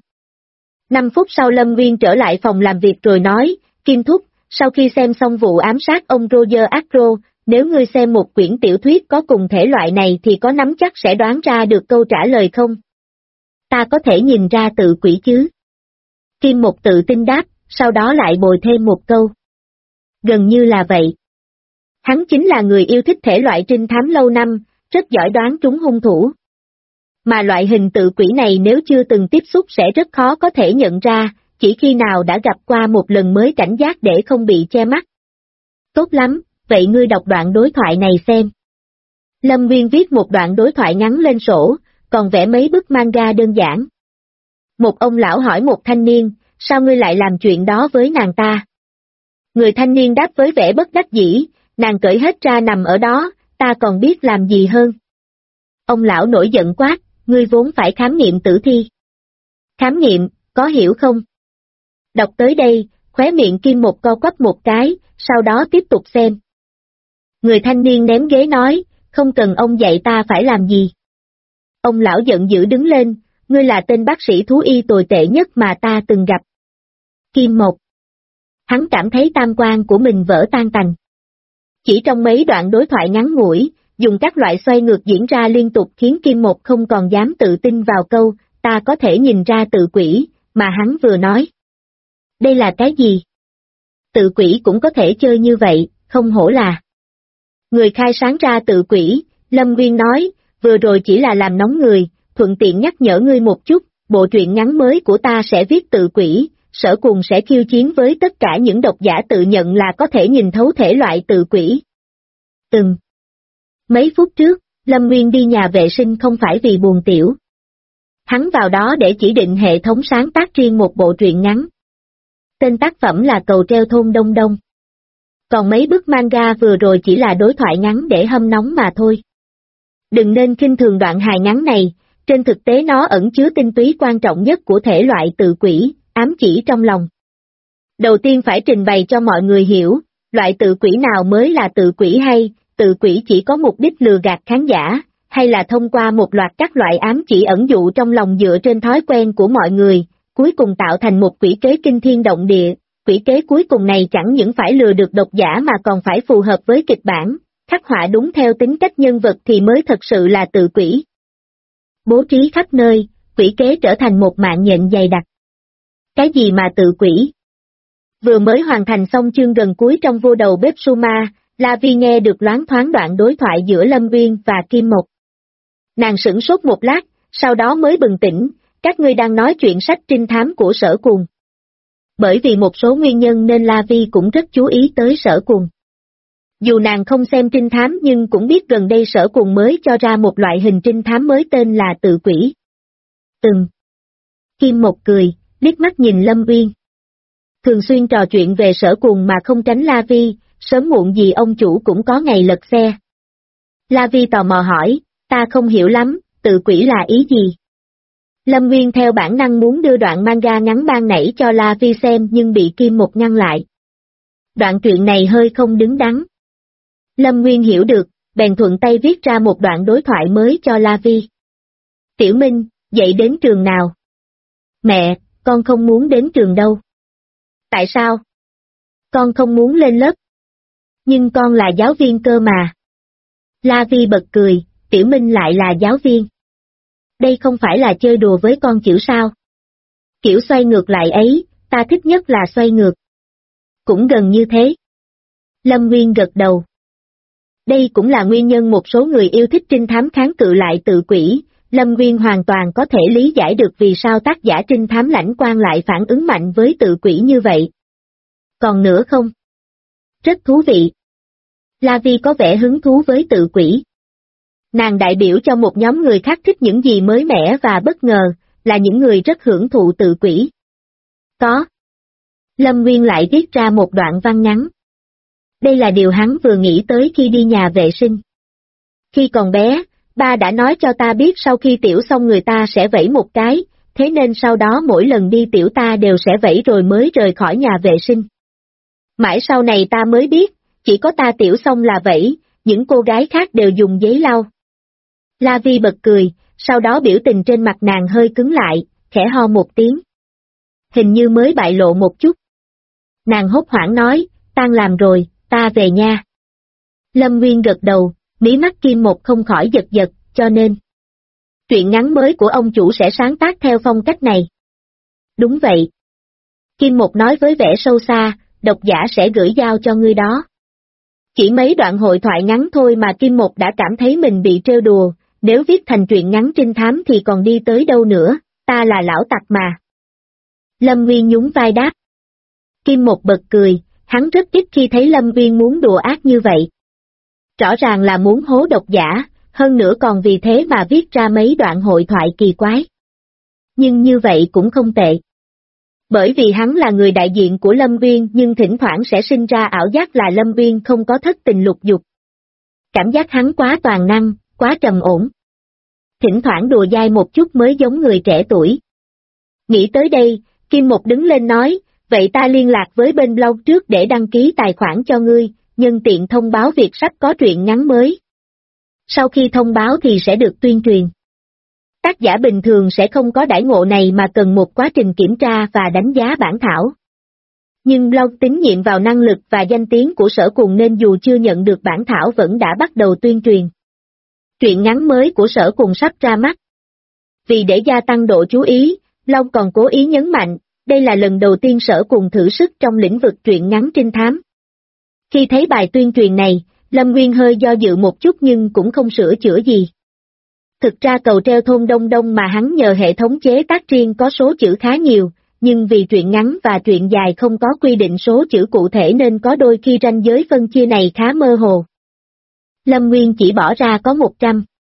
5 phút sau Lâm Nguyên trở lại phòng làm việc rồi nói, Kim Thúc, sau khi xem xong vụ ám sát ông Roger Acro, nếu ngươi xem một quyển tiểu thuyết có cùng thể loại này thì có nắm chắc sẽ đoán ra được câu trả lời không? Ta có thể nhìn ra tự quỷ chứ? Kim Một tự tin đáp, sau đó lại bồi thêm một câu. Gần như là vậy. Hắn chính là người yêu thích thể loại trinh thám lâu năm, rất giỏi đoán trúng hung thủ. Mà loại hình tự quỷ này nếu chưa từng tiếp xúc sẽ rất khó có thể nhận ra, chỉ khi nào đã gặp qua một lần mới cảnh giác để không bị che mắt. Tốt lắm, vậy ngươi đọc đoạn đối thoại này xem. Lâm Nguyên viết một đoạn đối thoại ngắn lên sổ, còn vẽ mấy bức manga đơn giản. Một ông lão hỏi một thanh niên, sao ngươi lại làm chuyện đó với nàng ta? Người thanh niên đáp với vẻ bất đắc dĩ, nàng cởi hết ra nằm ở đó, ta còn biết làm gì hơn. Ông lão nổi giận quát, ngươi vốn phải khám nghiệm tử thi. Khám nghiệm, có hiểu không? Đọc tới đây, khóe miệng Kim Một co quắp một cái, sau đó tiếp tục xem. Người thanh niên ném ghế nói, không cần ông dạy ta phải làm gì. Ông lão giận dữ đứng lên, ngươi là tên bác sĩ thú y tồi tệ nhất mà ta từng gặp. Kim Một. Hắn cảm thấy tam quan của mình vỡ tan tành. Chỉ trong mấy đoạn đối thoại ngắn ngủi, dùng các loại xoay ngược diễn ra liên tục khiến Kim Một không còn dám tự tin vào câu, ta có thể nhìn ra tự quỷ, mà hắn vừa nói. Đây là cái gì? Tự quỷ cũng có thể chơi như vậy, không hổ là. Người khai sáng ra tự quỷ, Lâm Nguyên nói, vừa rồi chỉ là làm nóng người, thuận tiện nhắc nhở ngươi một chút, bộ truyện ngắn mới của ta sẽ viết tự quỷ, Sở Cùng sẽ khiêu chiến với tất cả những độc giả tự nhận là có thể nhìn thấu thể loại tự quỷ. Mấy phút trước, Lâm Nguyên đi nhà vệ sinh không phải vì buồn tiểu. Hắn vào đó để chỉ định hệ thống sáng tác riêng một bộ truyện ngắn. Tên tác phẩm là Cầu treo thôn Đông Đông. Còn mấy bức manga vừa rồi chỉ là đối thoại ngắn để hâm nóng mà thôi. Đừng nên khinh thường đoạn hài ngắn này, trên thực tế nó ẩn chứa tinh túy quan trọng nhất của thể loại tự quỷ, ám chỉ trong lòng. Đầu tiên phải trình bày cho mọi người hiểu, loại tự quỷ nào mới là tự quỷ hay, tự quỷ chỉ có mục đích lừa gạt khán giả, hay là thông qua một loạt các loại ám chỉ ẩn dụ trong lòng dựa trên thói quen của mọi người, cuối cùng tạo thành một quỷ kế kinh thiên động địa. Quỷ kế cuối cùng này chẳng những phải lừa được độc giả mà còn phải phù hợp với kịch bản, khắc họa đúng theo tính cách nhân vật thì mới thật sự là tự quỷ. Bố trí khắp nơi, quỷ kế trở thành một mạng nhện dày đặc. Cái gì mà tự quỷ? Vừa mới hoàn thành xong chương gần cuối trong Vô Đầu Bếp Suma, La Vi nghe được loáng thoáng đoạn đối thoại giữa Lâm Uyên và Kim Mộc. Nàng sửng sốt một lát, sau đó mới bừng tỉnh, các ngươi đang nói chuyện sách trinh thám của Sở Cuồng. Bởi vì một số nguyên nhân nên La Vi cũng rất chú ý tới Sở Cuồng. Dù nàng không xem trinh thám nhưng cũng biết gần đây Sở Cuồng mới cho ra một loại hình trinh thám mới tên là tự quỷ. Kim Mộc cười, liếc mắt nhìn Lâm Uyên. Thường xuyên trò chuyện về Sở Cuồng mà không tránh La Vi, sớm muộn gì ông chủ cũng có ngày lật xe. La Vi tò mò hỏi, ta không hiểu lắm, tự quỷ là ý gì? Lâm Nguyên theo bản năng muốn đưa đoạn manga ngắn ban nãy cho La Vi xem nhưng bị Kim Mộc ngăn lại. Đoạn truyện này hơi không đứng đắn. Lâm Nguyên hiểu được, bèn thuận tay viết ra một đoạn đối thoại mới cho La Vi. Tiểu Minh, dậy đến trường nào? Mẹ, con không muốn đến trường đâu. Tại sao? Con không muốn lên lớp. Nhưng con là giáo viên cơ mà. La Vi bật cười, Tiểu Minh lại là giáo viên. Đây không phải là chơi đùa với con chữ sao? Kiểu xoay ngược lại ấy, ta thích nhất là xoay ngược. Cũng gần như thế. Lâm Nguyên gật đầu. Đây cũng là nguyên nhân một số người yêu thích trinh thám kháng cự lại tự quỷ, Lâm Nguyên hoàn toàn có thể lý giải được vì sao tác giả trinh thám Lãnh Quang lại phản ứng mạnh với tự quỷ như vậy. Còn nữa không? Rất thú vị. La Vi có vẻ hứng thú với tự quỷ. Nàng đại biểu cho một nhóm người khác thích những gì mới mẻ và bất ngờ, là những người rất hưởng thụ tự quỷ. Có. Lâm Nguyên lại viết ra một đoạn văn ngắn. Đây là điều hắn vừa nghĩ tới khi đi nhà vệ sinh. Khi còn bé, ba đã nói cho ta biết sau khi tiểu xong người ta sẽ vẫy một cái, thế nên sau đó mỗi lần đi tiểu ta đều sẽ vẫy rồi mới rời khỏi nhà vệ sinh. Mãi sau này ta mới biết, chỉ có ta tiểu xong là vẫy, những cô gái khác đều dùng giấy lau. La Vi bật cười, sau đó biểu tình trên mặt nàng hơi cứng lại, khẽ ho một tiếng. Hình như mới bại lộ một chút. Nàng hốt hoảng nói, tan làm rồi, ta về nha. Lâm Nguyên gật đầu, mí mắt Kim Mộc không khỏi giật giật, cho nên. Truyện ngắn mới của ông chủ sẽ sáng tác theo phong cách này. Đúng vậy. Kim Mộc nói với vẻ sâu xa, độc giả sẽ gửi giao cho ngươi đó. Chỉ mấy đoạn hội thoại ngắn thôi mà Kim Mộc đã cảm thấy mình bị trêu đùa, nếu viết thành truyện ngắn trinh thám thì còn đi tới đâu nữa, ta là lão tặc mà. Lâm Nguyên nhún vai đáp. Kim Mộc bật cười, hắn rất ít khi thấy Lâm Nguyên muốn đùa ác như vậy. Rõ ràng là muốn hố độc giả, hơn nữa còn vì thế mà viết ra mấy đoạn hội thoại kỳ quái. Nhưng như vậy cũng không tệ. Bởi vì hắn là người đại diện của Lâm Nguyên nhưng thỉnh thoảng sẽ sinh ra ảo giác là Lâm Nguyên không có thất tình lục dục. Cảm giác hắn quá toàn năng, quá trầm ổn. Thỉnh thoảng đùa dai một chút mới giống người trẻ tuổi. Nghĩ tới đây, Kim Mộc đứng lên nói, vậy ta liên lạc với bên blog trước để đăng ký tài khoản cho ngươi, nhân tiện thông báo việc sắp có truyện ngắn mới. Sau khi thông báo thì sẽ được tuyên truyền. Tác giả bình thường sẽ không có đãi ngộ này mà cần một quá trình kiểm tra và đánh giá bản thảo. Nhưng blog tín nhiệm vào năng lực và danh tiếng của Sở Cuồng nên dù chưa nhận được bản thảo vẫn đã bắt đầu tuyên truyền. Truyện ngắn mới của Sở Cuồng sắp ra mắt. Vì để gia tăng độ chú ý, blog còn cố ý nhấn mạnh, đây là lần đầu tiên Sở Cuồng thử sức trong lĩnh vực truyện ngắn trinh thám. Khi thấy bài tuyên truyền này, Lâm Nguyên hơi do dự một chút nhưng cũng không sửa chữa gì. Thực ra Cầu treo thôn Đông Đông mà hắn nhờ hệ thống chế tác riêng có số chữ khá nhiều, nhưng vì truyện ngắn và truyện dài không có quy định số chữ cụ thể nên có đôi khi ranh giới phân chia này khá mơ hồ. Lâm Nguyên chỉ bỏ ra có 100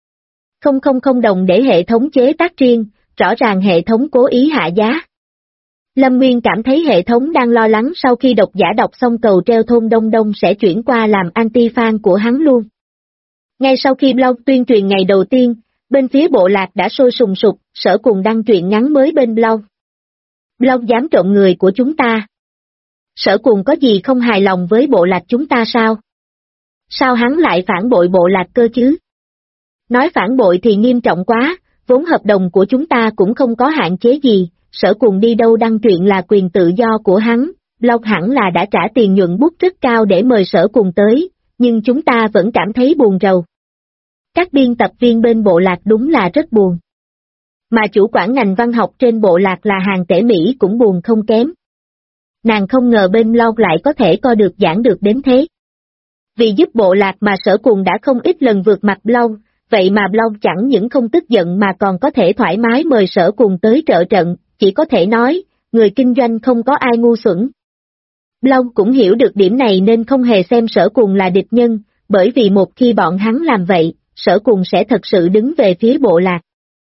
000 đồng để hệ thống chế tác riêng, rõ ràng hệ thống cố ý hạ giá. Lâm Nguyên cảm thấy hệ thống đang lo lắng sau khi độc giả đọc xong cầu treo thôn Đông Đông sẽ chuyển qua làm anti-fan của hắn luôn. Ngay sau khi blog tuyên truyền ngày đầu tiên, bên phía bộ lạc đã sôi sùng sục, Sở Cùng đăng truyện ngắn mới bên blog. Blog dám trộn người của chúng ta. Sở Cùng có gì không hài lòng với bộ lạc chúng ta sao? Sao hắn lại phản bội bộ lạc cơ chứ? Nói phản bội thì nghiêm trọng quá, vốn hợp đồng của chúng ta cũng không có hạn chế gì, Sở Cùng đi đâu đăng truyện là quyền tự do của hắn, blog hẳn là đã trả tiền nhuận bút rất cao để mời Sở Cùng tới, nhưng chúng ta vẫn cảm thấy buồn rầu. Các biên tập viên bên bộ lạc đúng là rất buồn. Mà chủ quản ngành văn học trên bộ lạc là Hàng Tể Mỹ cũng buồn không kém. Nàng không ngờ bên blog lại có thể coi được giảng được đến thế. Vì giúp bộ lạc mà Sở Cùng đã không ít lần vượt mặt blog, vậy mà blog chẳng những không tức giận mà còn có thể thoải mái mời Sở Cùng tới trợ trận, chỉ có thể nói, người kinh doanh không có ai ngu xuẩn. Blog cũng hiểu được điểm này nên không hề xem Sở Cùng là địch nhân, bởi vì một khi bọn hắn làm vậy, Sở Cùng sẽ thật sự đứng về phía bộ lạc.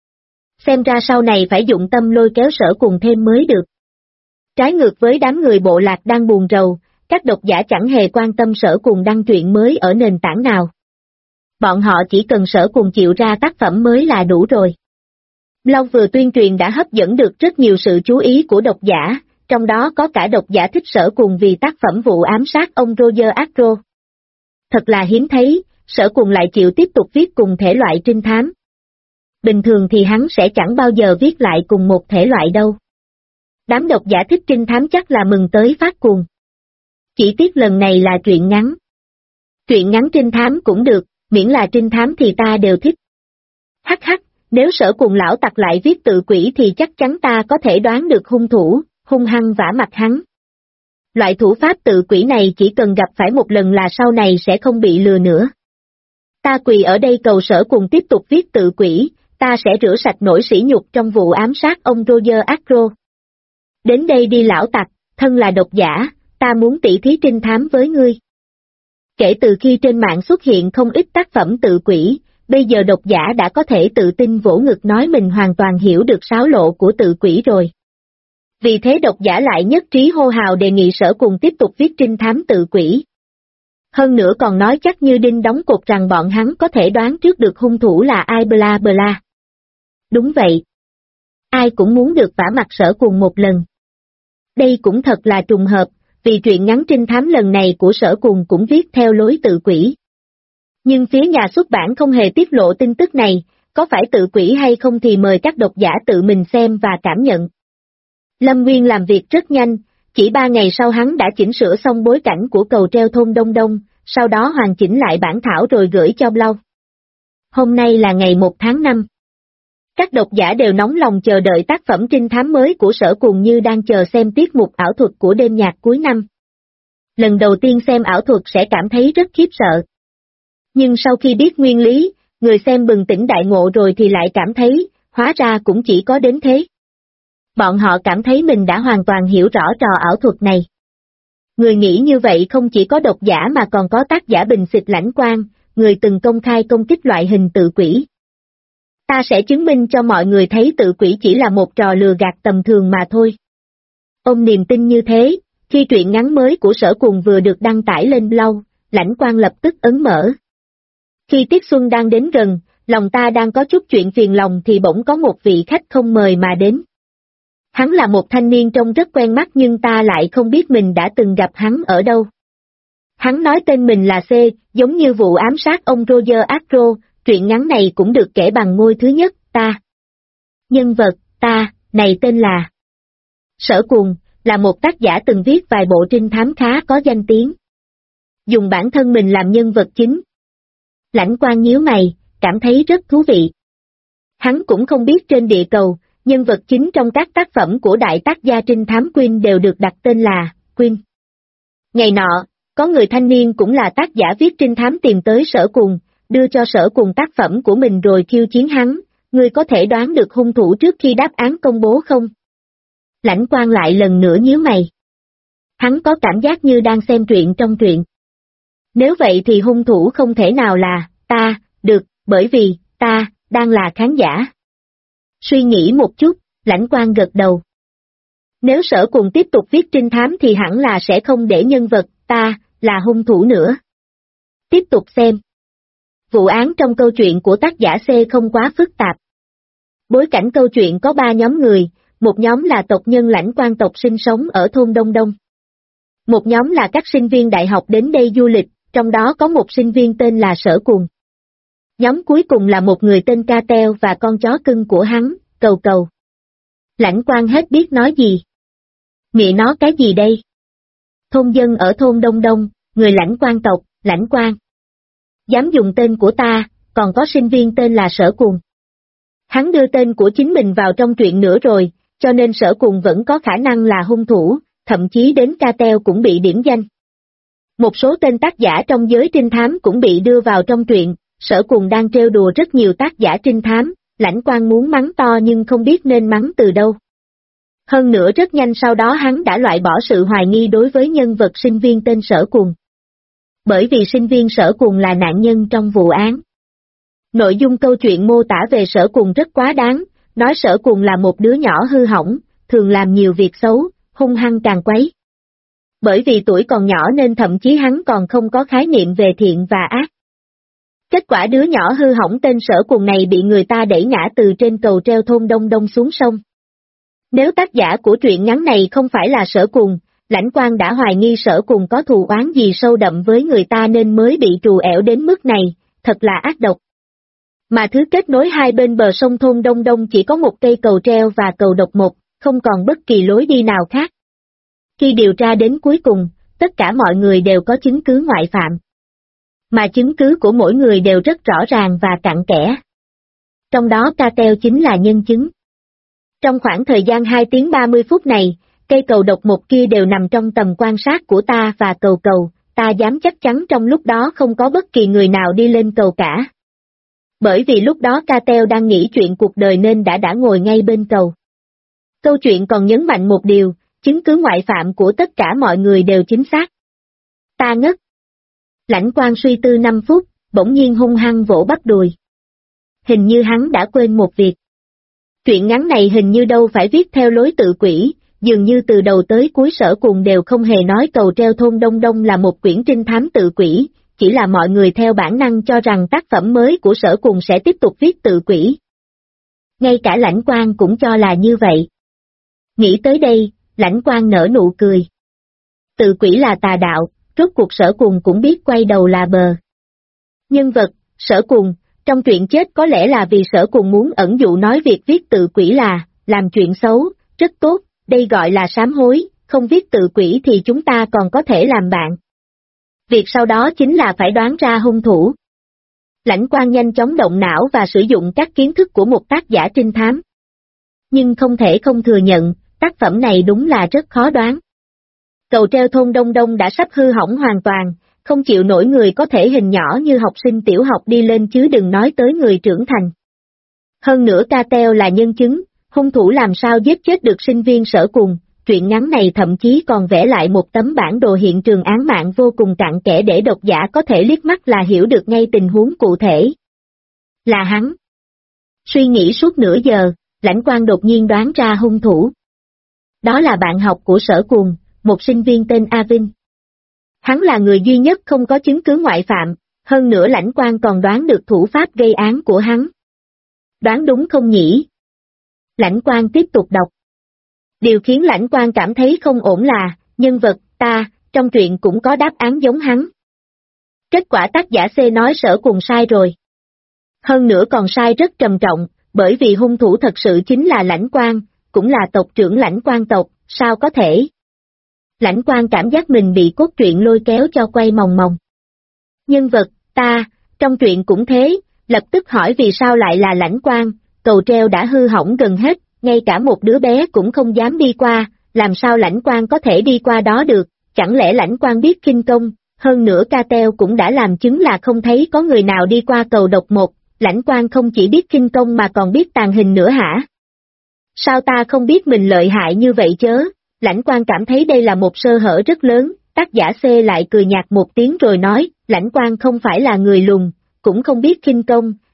Xem ra sau này phải dụng tâm lôi kéo Sở Cùng thêm mới được. Trái ngược với đám người bộ lạc đang buồn rầu, các độc giả chẳng hề quan tâm Sở Cùng đăng truyện mới ở nền tảng nào. Bọn họ chỉ cần Sở Cùng chịu ra tác phẩm mới là đủ rồi. Blog vừa tuyên truyền đã hấp dẫn được rất nhiều sự chú ý của độc giả, trong đó có cả độc giả thích Sở Cùng vì tác phẩm vụ ám sát ông Roger Astro. Thật là hiếm thấy, Sở Cùng lại chịu tiếp tục viết cùng thể loại trinh thám. Bình thường thì hắn sẽ chẳng bao giờ viết lại cùng một thể loại đâu. Đám độc giả thích trinh thám chắc là mừng tới phát cuồng. Chỉ tiếc lần này là truyện ngắn. Truyện ngắn trinh thám cũng được, miễn là trinh thám thì ta đều thích. Hắc hắc, nếu Sở Cùng lão tặc lại viết tự quỷ thì chắc chắn ta có thể đoán được hung thủ, hung hăng vả mặt hắn. Loại thủ pháp tự quỷ này chỉ cần gặp phải một lần là sau này sẽ không bị lừa nữa. Ta quỳ ở đây cầu Sở Cùng tiếp tục viết tự quỷ, ta sẽ rửa sạch nỗi sỉ nhục trong vụ ám sát ông Roger Astro. Đến đây đi lão tặc, thân là độc giả, ta muốn tỉ thí trinh thám với ngươi. Kể từ khi trên mạng xuất hiện không ít tác phẩm tự quỷ, bây giờ độc giả đã có thể tự tin vỗ ngực nói mình hoàn toàn hiểu được sáo lộ của tự quỷ rồi. Vì thế độc giả lại nhất trí hô hào đề nghị Sở Cùng tiếp tục viết trinh thám tự quỷ. Hơn nữa còn nói chắc như đinh đóng cột rằng bọn hắn có thể đoán trước được hung thủ là ai bla bla. Đúng vậy. Ai cũng muốn được vả mặt Sở Cùng một lần. Đây cũng thật là trùng hợp, vì truyện ngắn trinh thám lần này của Sở Cùng cũng viết theo lối tự quỷ. Nhưng phía nhà xuất bản không hề tiết lộ tin tức này, có phải tự quỷ hay không thì mời các độc giả tự mình xem và cảm nhận. Lâm Nguyên làm việc rất nhanh, chỉ 3 ngày sau hắn đã chỉnh sửa xong bối cảnh của cầu treo thôn Đông Đông, sau đó hoàn chỉnh lại bản thảo rồi gửi cho blog. Hôm nay là ngày 1 tháng 5. Các độc giả đều nóng lòng chờ đợi tác phẩm trinh thám mới của Sở Cùng như đang chờ xem tiết mục ảo thuật của đêm nhạc cuối năm. Lần đầu tiên xem ảo thuật sẽ cảm thấy rất khiếp sợ. Nhưng sau khi biết nguyên lý, người xem bừng tỉnh đại ngộ rồi thì lại cảm thấy, hóa ra cũng chỉ có đến thế. Bọn họ cảm thấy mình đã hoàn toàn hiểu rõ trò ảo thuật này. Người nghĩ như vậy không chỉ có độc giả mà còn có tác giả Bình Xịt Lãnh Quang, người từng công khai công kích loại hình tự quỷ. Ta sẽ chứng minh cho mọi người thấy tự quỷ chỉ là một trò lừa gạt tầm thường mà thôi. Ôm niềm tin như thế, khi truyện ngắn mới của Sở Cùng vừa được đăng tải lên blog, Lãnh Quang lập tức ấn mở. Khi tiết xuân đang đến gần, lòng ta đang có chút chuyện phiền lòng thì bỗng có một vị khách không mời mà đến. Hắn là một thanh niên trông rất quen mắt nhưng ta lại không biết mình đã từng gặp hắn ở đâu. Hắn nói tên mình là C, giống như vụ ám sát ông Roger Astro, truyện ngắn này cũng được kể bằng ngôi thứ nhất, ta. Nhân vật, ta, này tên là Sở Cùng, là một tác giả từng viết vài bộ trinh thám khá có danh tiếng. Dùng bản thân mình làm nhân vật chính. Lãnh Quang nhíu mày, cảm thấy rất thú vị. Hắn cũng không biết trên địa cầu, nhân vật chính trong các tác phẩm của đại tác gia trinh thám Queen đều được đặt tên là Queen. Ngày nọ, có người thanh niên cũng là tác giả viết trinh thám tìm tới Sở Cùng, đưa cho Sở Cùng tác phẩm của mình rồi khiêu chiến hắn, ngươi có thể đoán được hung thủ trước khi đáp án công bố không? Lãnh Quang lại lần nữa nhíu mày. Hắn có cảm giác như đang xem truyện trong truyện. Nếu vậy thì hung thủ không thể nào là ta, được, bởi vì ta đang là khán giả. Suy nghĩ một chút, Lãnh Quang gật đầu. Nếu Sở Cùng tiếp tục viết trinh thám thì hẳn là sẽ không để nhân vật ta là hung thủ nữa. Tiếp tục xem. Vụ án trong câu chuyện của tác giả C không quá phức tạp. Bối cảnh câu chuyện có 3 nhóm người, một nhóm là tộc nhân Lãnh Quang tộc sinh sống ở thôn Đông Đông. Một nhóm là các sinh viên đại học đến đây du lịch, trong đó có một sinh viên tên là Sở Cùng. Nhóm cuối cùng là một người tên Ca Teo và con chó cưng của hắn, Cầu Cầu. Lãnh Quang hết biết nói gì. Mẹ nó cái gì đây? Thôn dân ở thôn Đông Đông, người Lãnh Quang tộc, Lãnh Quang. Dám dùng tên của ta, còn có sinh viên tên là Sở Cùng. Hắn đưa tên của chính mình vào trong truyện nữa rồi, cho nên Sở Cùng vẫn có khả năng là hung thủ, thậm chí đến Ca Teo cũng bị điểm danh. Một số tên tác giả trong giới trinh thám cũng bị đưa vào trong truyện, Sở Cùng đang trêu đùa rất nhiều tác giả trinh thám, Lãnh Quang muốn mắng to nhưng không biết nên mắng từ đâu. Hơn nữa rất nhanh sau đó hắn đã loại bỏ sự hoài nghi đối với nhân vật sinh viên tên Sở Cùng. Bởi vì sinh viên Sở Cùng là nạn nhân trong vụ án. Nội dung câu chuyện mô tả về Sở Cùng rất quá đáng, nói Sở Cùng là một đứa nhỏ hư hỏng, thường làm nhiều việc xấu, hung hăng càn quấy. Bởi vì tuổi còn nhỏ nên thậm chí hắn còn không có khái niệm về thiện và ác. Kết quả đứa nhỏ hư hỏng tên Sở Cùng này bị người ta đẩy ngã từ trên cầu treo thôn Đông Đông xuống sông. Nếu tác giả của truyện ngắn này không phải là Sở Cùng, Lãnh Quang đã hoài nghi Sở Cùng có thù oán gì sâu đậm với người ta nên mới bị trù ẻo đến mức này, thật là ác độc. Mà thứ kết nối hai bên bờ sông thôn Đông Đông chỉ có một cây cầu treo và cầu độc mộc, không còn bất kỳ lối đi nào khác. Khi điều tra đến cuối cùng, tất cả mọi người đều có chứng cứ ngoại phạm. Mà chứng cứ của mỗi người đều rất rõ ràng và cặn kẽ. Trong đó Ca Teo chính là nhân chứng. Trong khoảng thời gian 2 tiếng 30 phút này, cây cầu độc mộc kia đều nằm trong tầm quan sát của ta và Cầu Cầu, ta dám chắc chắn trong lúc đó không có bất kỳ người nào đi lên cầu cả. Bởi vì lúc đó Ca Teo đang nghĩ chuyện cuộc đời nên đã ngồi ngay bên cầu. Câu chuyện còn nhấn mạnh một điều, chứng cứ ngoại phạm của tất cả mọi người đều chính xác. Ta ngất. Lãnh Quang suy tư 5 phút, bỗng nhiên hung hăng vỗ bắp đùi. Hình như hắn đã quên một việc. Truyện ngắn này hình như đâu phải viết theo lối tự quỷ, dường như từ đầu tới cuối Sở Cùng đều không hề nói cầu treo thôn Đông Đông là một quyển trinh thám tự quỷ, chỉ là mọi người theo bản năng cho rằng tác phẩm mới của Sở Cùng sẽ tiếp tục viết tự quỷ. Ngay cả Lãnh Quang cũng cho là như vậy. Nghĩ tới đây, Lãnh Quang nở nụ cười. Tự quỷ là tà đạo, rốt cuộc Sở Cùng cũng biết quay đầu là bờ. Nhân vật, Sở Cùng, trong truyện chết có lẽ là vì Sở Cùng muốn ẩn dụ nói việc viết tự quỷ là, làm chuyện xấu, rất tốt, đây gọi là sám hối, không viết tự quỷ thì chúng ta còn có thể làm bạn. Việc sau đó chính là phải đoán ra hung thủ. Lãnh Quang nhanh chóng động não và sử dụng các kiến thức của một tác giả trinh thám. Nhưng không thể không thừa nhận, tác phẩm này đúng là rất khó đoán. Cầu treo thôn Đông Đông đã sắp hư hỏng hoàn toàn, không chịu nổi người có thể hình nhỏ như học sinh tiểu học đi lên chứ đừng nói tới người trưởng thành. Hơn nữa Ca Teo là nhân chứng, hung thủ làm sao giết chết được sinh viên Sở Cùng, truyện ngắn này thậm chí còn vẽ lại một tấm bản đồ hiện trường án mạng vô cùng cặn kẽ để độc giả có thể liếc mắt là hiểu được ngay tình huống cụ thể. Là hắn. Suy nghĩ suốt nửa giờ, Lãnh Quang đột nhiên đoán ra hung thủ. Đó là bạn học của Sở Cùng, một sinh viên tên A Vinh. Hắn là người duy nhất không có chứng cứ ngoại phạm, hơn nữa Lãnh Quang còn đoán được thủ pháp gây án của hắn. Đoán đúng không nhỉ? Lãnh Quang tiếp tục đọc. Điều khiến Lãnh Quang cảm thấy không ổn là, nhân vật, ta, trong truyện cũng có đáp án giống hắn. Kết quả tác giả C nói Sở Cùng sai rồi. Hơn nữa còn sai rất trầm trọng, bởi vì hung thủ thật sự chính là Lãnh Quang, cũng là tộc trưởng Lãnh Quang tộc, sao có thể? Lãnh Quang cảm giác mình bị cốt truyện lôi kéo cho quay mòng mòng. Nhân vật, ta, trong truyện cũng thế, lập tức hỏi vì sao lại là Lãnh Quang, cầu treo đã hư hỏng gần hết, ngay cả một đứa bé cũng không dám đi qua, làm sao Lãnh Quang có thể đi qua đó được, chẳng lẽ Lãnh Quang biết khinh công, hơn nữa Ca Teo cũng đã làm chứng là không thấy có người nào đi qua cầu độc mộc, Lãnh Quang không chỉ biết khinh công mà còn biết tàng hình nữa hả? Sao ta không biết mình lợi hại như vậy chớ? Lãnh Quang cảm thấy đây là một sơ hở rất lớn, tác giả C lại cười nhạt một tiếng rồi nói, Lãnh Quang không phải là người lùn, cũng không biết khinh công,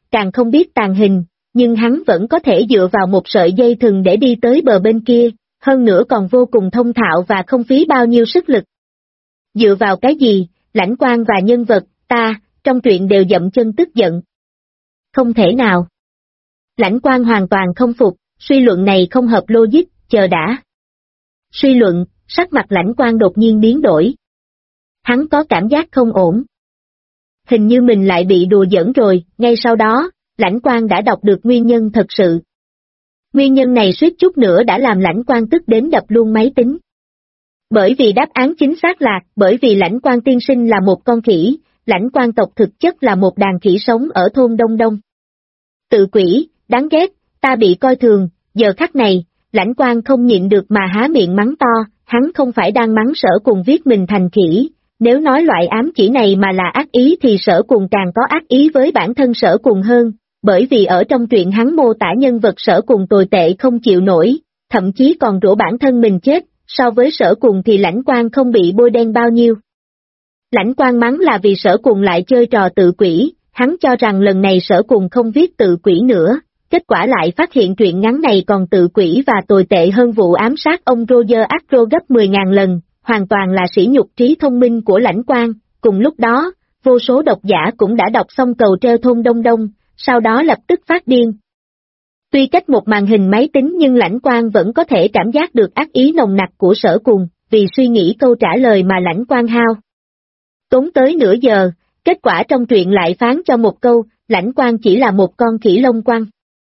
càng không biết tàng hình, nhưng hắn vẫn có thể dựa vào một sợi dây thừng để đi tới bờ bên kia, hơn nữa còn vô cùng thông thạo và không phí bao nhiêu sức lực. Dựa vào cái gì, Lãnh Quan và nhân vật, ta, trong truyện đều dậm chân tức giận. Không thể nào. Lãnh Quan hoàn toàn không phục, suy luận này không hợp logic, chờ đã. Suy luận, sắc mặt Lãnh Quan đột nhiên biến đổi. Hắn có cảm giác không ổn. Hình như mình lại bị đùa giỡn rồi, ngay sau đó, Lãnh Quan đã đọc được nguyên nhân thật sự. Nguyên nhân này suýt chút nữa đã làm Lãnh Quan tức đến đập luôn máy tính. Bởi vì đáp án chính xác là, bởi vì Lãnh Quan tiên sinh là một con khỉ, Lãnh Quan tộc thực chất là một đàn khỉ sống ở thôn Đông Đông. Tự quỷ, đáng ghét, ta bị coi thường, giờ khắc này, Lãnh Quan không nhịn được mà há miệng mắng to, hắn không phải đang mắng Sở Cùng viết mình thành khỉ, nếu nói loại ám chỉ này mà là ác ý thì Sở Cùng càng có ác ý với bản thân Sở Cùng hơn, bởi vì ở trong truyện hắn mô tả nhân vật Sở Cùng tồi tệ không chịu nổi, thậm chí còn rủa bản thân mình chết, so với Sở Cùng thì Lãnh Quan không bị bôi đen bao nhiêu. Lãnh Quan mắng là vì Sở Cùng lại chơi trò tự quỷ, hắn cho rằng lần này Sở Cùng không viết tự quỷ nữa, kết quả lại phát hiện truyện ngắn này còn tự quỷ và tồi tệ hơn vụ ám sát ông Roger Astro gấp 10.000 lần, hoàn toàn là sỉ nhục trí thông minh của Lãnh Quan. Cùng lúc đó, vô số độc giả cũng đã đọc xong Cầu Treo thôn Đông Đông, sau đó lập tức phát điên. Tuy cách một màn hình máy tính nhưng Lãnh Quan vẫn có thể cảm giác được ác ý nồng nặc của Sở Cùng, vì suy nghĩ câu trả lời mà Lãnh Quan hao tốn tới nửa giờ, kết quả trong truyện lại phán cho một câu, Lãnh Quan chỉ là một con khỉ lông quăng.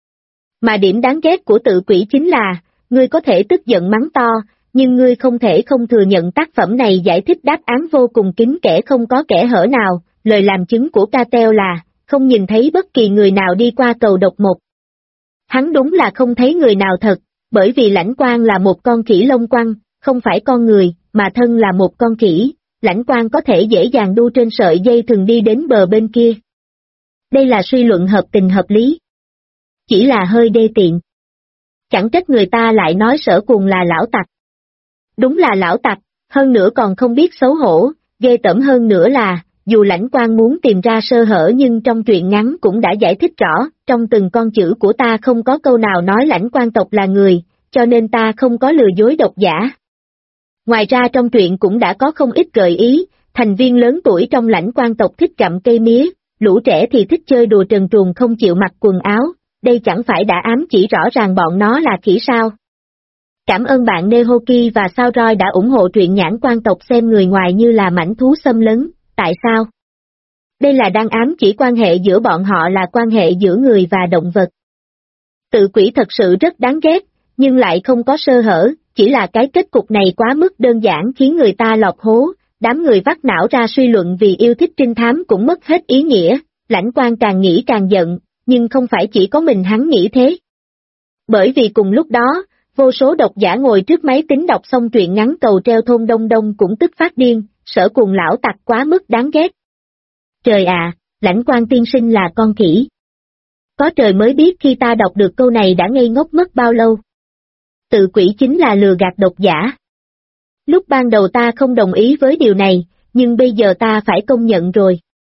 Mà điểm đáng ghét của tự quỷ chính là, ngươi có thể tức giận mắng to, nhưng ngươi không thể không thừa nhận tác phẩm này giải thích đáp án vô cùng kín kẽ không có kẽ hở nào, lời làm chứng của Catel là, không nhìn thấy bất kỳ người nào đi qua cầu độc một. Hắn đúng là không thấy người nào thật, bởi vì Lãnh Quan là một con khỉ lông quăng, không phải con người, mà thân là một con khỉ, Lãnh Quan có thể dễ dàng đu trên sợi dây thừng đi đến bờ bên kia. Đây là suy luận hợp tình hợp lý. Chỉ là hơi đê tiện. Chẳng trách người ta lại nói Sở Cùng là lão tặc. Đúng là lão tặc, hơn nữa còn không biết xấu hổ, ghê tởm hơn nữa là, dù Lãnh Quan muốn tìm ra sơ hở nhưng trong truyện ngắn cũng đã giải thích rõ, trong từng con chữ của ta không có câu nào nói Lãnh Quan tộc là người, cho nên ta không có lừa dối độc giả. Ngoài ra trong truyện cũng đã có không ít gợi ý, thành viên lớn tuổi trong Lãnh Quan tộc thích gặm cây mía, lũ trẻ thì thích chơi đùa trần truồng không chịu mặc quần áo, đây chẳng phải đã ám chỉ rõ ràng bọn nó là khỉ sao. Cảm ơn bạn Nehoki và Sao Roi đã ủng hộ truyện Nhãn Quan tộc xem người ngoài như là mãnh thú xâm lấn, tại sao? Đây là đang ám chỉ quan hệ giữa bọn họ là quan hệ giữa người và động vật. Tự quỷ thật sự rất đáng ghét, nhưng lại không có sơ hở, chỉ là cái kết cục này quá mức đơn giản khiến người ta lọt hố, đám người vắt não ra suy luận vì yêu thích trinh thám cũng mất hết ý nghĩa, Lãnh Quan càng nghĩ càng giận, nhưng không phải chỉ có mình hắn nghĩ thế. Bởi vì cùng lúc đó, vô số độc giả ngồi trước máy tính đọc xong truyện ngắn Cầu Treo thôn Đông Đông cũng tức phát điên, Sở Cùng lão tặc quá mức đáng ghét. Trời à, Lãnh Quan tiên sinh là con khỉ. Có trời mới biết khi ta đọc được câu này đã ngây ngốc mất bao lâu. Tự quỷ chính là lừa gạt độc giả. Lúc ban đầu ta không đồng ý với điều này, nhưng bây giờ ta phải công nhận rồi.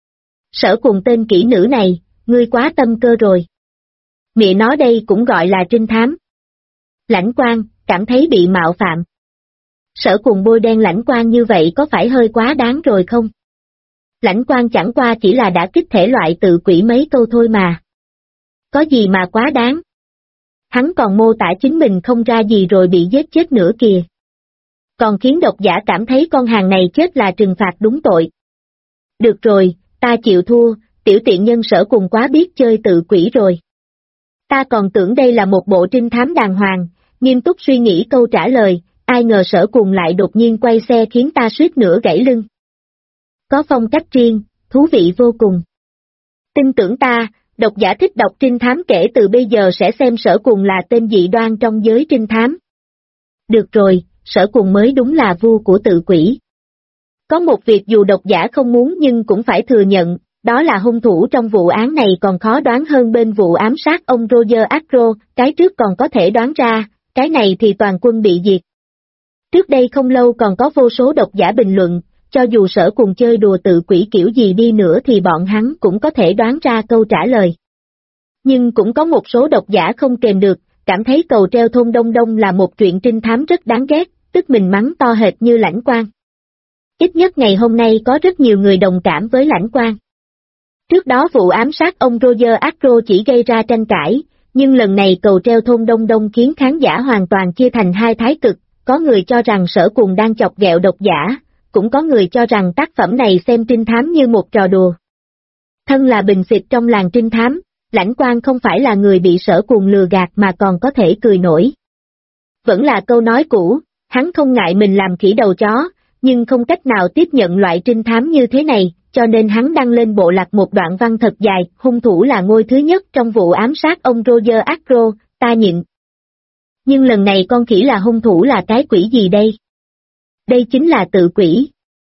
Sở Cùng tên kỹ nữ này, ngươi quá tâm cơ rồi. Mẹ nói đây cũng gọi là trinh thám. Lãnh Quan, cảm thấy bị mạo phạm. Sở Cùng bôi đen Lãnh Quan như vậy có phải hơi quá đáng rồi không? Lãnh Quan chẳng qua chỉ là đã kích thể loại tự quỷ mấy câu thôi mà. Có gì mà quá đáng? Hắn còn mô tả chính mình không ra gì rồi bị giết chết nữa kìa. Còn khiến độc giả cảm thấy con hàng này chết là trừng phạt đúng tội. Được rồi, ta chịu thua, tiểu tiện nhân Sở Cùng quá biết chơi tự quỷ rồi. Ta còn tưởng đây là một bộ trinh thám đàng hoàng, nghiêm túc suy nghĩ câu trả lời, ai ngờ Sở Cùng lại đột nhiên quay xe khiến ta suýt nữa gãy lưng. Có phong cách riêng, thú vị vô cùng. Tin tưởng ta, độc giả thích đọc trinh thám kể từ bây giờ sẽ xem Sở Cùng là tên dị đoan trong giới trinh thám. Được rồi, Sở Cùng mới đúng là vua của tự quỷ. Có một việc dù độc giả không muốn nhưng cũng phải thừa nhận, đó là hung thủ trong vụ án này còn khó đoán hơn bên vụ ám sát ông Roger Astro, cái trước còn có thể đoán ra, cái này thì toàn quân bị diệt. Trước đây không lâu còn có vô số độc giả bình luận, cho dù Sở Cùng chơi đùa tự quỷ kiểu gì đi nữa thì bọn hắn cũng có thể đoán ra câu trả lời. Nhưng cũng có một số độc giả không kềm được, cảm thấy cầu treo thôn Đông Đông là một chuyện trinh thám rất đáng ghét, tức mình mắng to hệt như Lãnh Quang. Ít nhất ngày hôm nay có rất nhiều người đồng cảm với Lãnh Quang. Trước đó vụ ám sát ông Roger Agro chỉ gây ra tranh cãi, nhưng lần này cầu treo thôn Đông Đông khiến khán giả hoàn toàn chia thành hai thái cực, có người cho rằng Sở Cuồng đang chọc ghẹo độc giả, cũng có người cho rằng tác phẩm này xem trinh thám như một trò đùa. Thân là bình xịt trong làng trinh thám, Lãnh Quang không phải là người bị Sở Cuồng lừa gạt mà còn có thể cười nổi. Vẫn là câu nói cũ, hắn không ngại mình làm khỉ đầu chó, nhưng không cách nào tiếp nhận loại trinh thám như thế này, cho nên hắn đăng lên bộ lạc một đoạn văn thật dài, hung thủ là ngôi thứ nhất trong vụ ám sát ông Roger Agro, ta nhịn. Nhưng lần này con khỉ là hung thủ là cái quỷ gì đây? Đây chính là tự quỷ.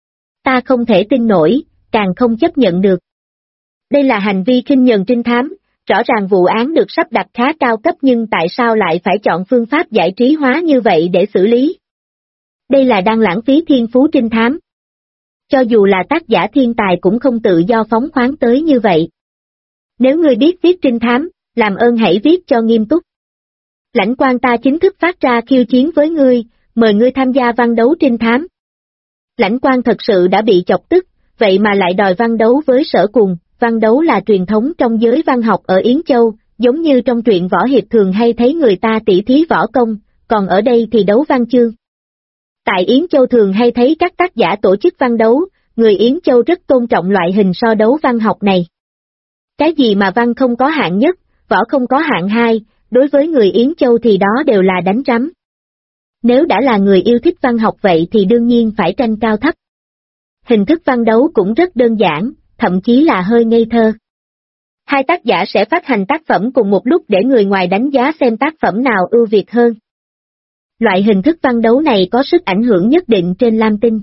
Ta không thể tin nổi, càng không chấp nhận được. Đây là hành vi khinh nhờn trinh thám, rõ ràng vụ án được sắp đặt khá cao cấp nhưng tại sao lại phải chọn phương pháp giải trí hóa như vậy để xử lý? Đây là đang lãng phí thiên phú trinh thám. Cho dù là tác giả thiên tài cũng không tự do phóng khoáng tới như vậy. Nếu ngươi biết viết trinh thám, làm ơn hãy viết cho nghiêm túc. Lãnh Quang ta chính thức phát ra khiêu chiến với ngươi, mời ngươi tham gia văn đấu trinh thám. Lãnh Quang thật sự đã bị chọc tức, vậy mà lại đòi văn đấu với Sở Cuồng. Văn đấu là truyền thống trong giới văn học ở Yến Châu, giống như trong truyện võ hiệp thường hay thấy người ta tỉ thí võ công, còn ở đây thì đấu văn chương. Tại Yến Châu thường hay thấy các tác giả tổ chức văn đấu, người Yến Châu rất tôn trọng loại hình so đấu văn học này. Cái gì mà văn không có hạng nhất, võ không có hạng hai, đối với người Yến Châu thì đó đều là đánh rắm. Nếu đã là người yêu thích văn học vậy thì đương nhiên phải tranh cao thấp. Hình thức văn đấu cũng rất đơn giản, thậm chí là hơi ngây thơ. Hai tác giả sẽ phát hành tác phẩm cùng một lúc để người ngoài đánh giá xem tác phẩm nào ưu việt hơn. Loại hình thức văn đấu này có sức ảnh hưởng nhất định trên Lam Tinh.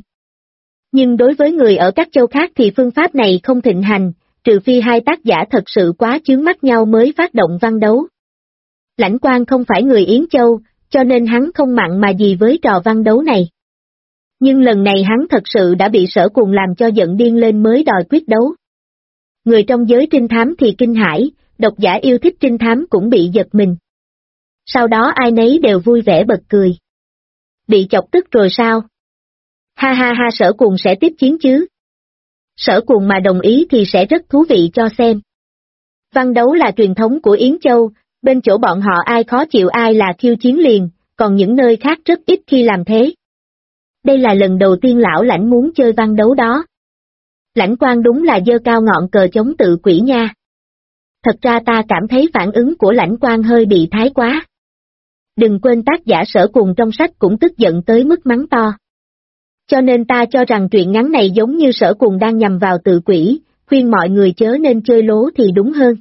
Nhưng đối với người ở các châu khác thì phương pháp này không thịnh hành, trừ phi hai tác giả thật sự quá chướng mắt nhau mới phát động văn đấu. Lãnh Quang không phải người Yến Châu, cho nên hắn không mặn mà gì với trò văn đấu này. Nhưng lần này hắn thật sự đã bị Sở Cuồng làm cho giận điên lên mới đòi quyết đấu. Người trong giới trinh thám thì kinh hãi, độc giả yêu thích trinh thám cũng bị giật mình. Sau đó ai nấy đều vui vẻ bật cười. Bị chọc tức rồi sao? Ha ha ha, Sở Cuồng sẽ tiếp chiến chứ? Sở Cuồng mà đồng ý thì sẽ rất thú vị cho xem. Văn đấu là truyền thống của Yến Châu, bên chỗ bọn họ ai khó chịu ai là khiêu chiến liền, còn những nơi khác rất ít khi làm thế. Đây là lần đầu tiên lão Lãnh muốn chơi văn đấu đó. Lãnh Quang đúng là giơ cao ngọn cờ chống tự quỷ nha. Thật ra ta cảm thấy phản ứng của Lãnh Quang hơi bị thái quá. Đừng quên tác giả Sở Cuồng trong sách cũng tức giận tới mức mắng to. Cho nên ta cho rằng truyện ngắn này giống như Sở Cuồng đang nhằm vào tự quỷ, khuyên mọi người chớ nên chơi lố thì đúng hơn.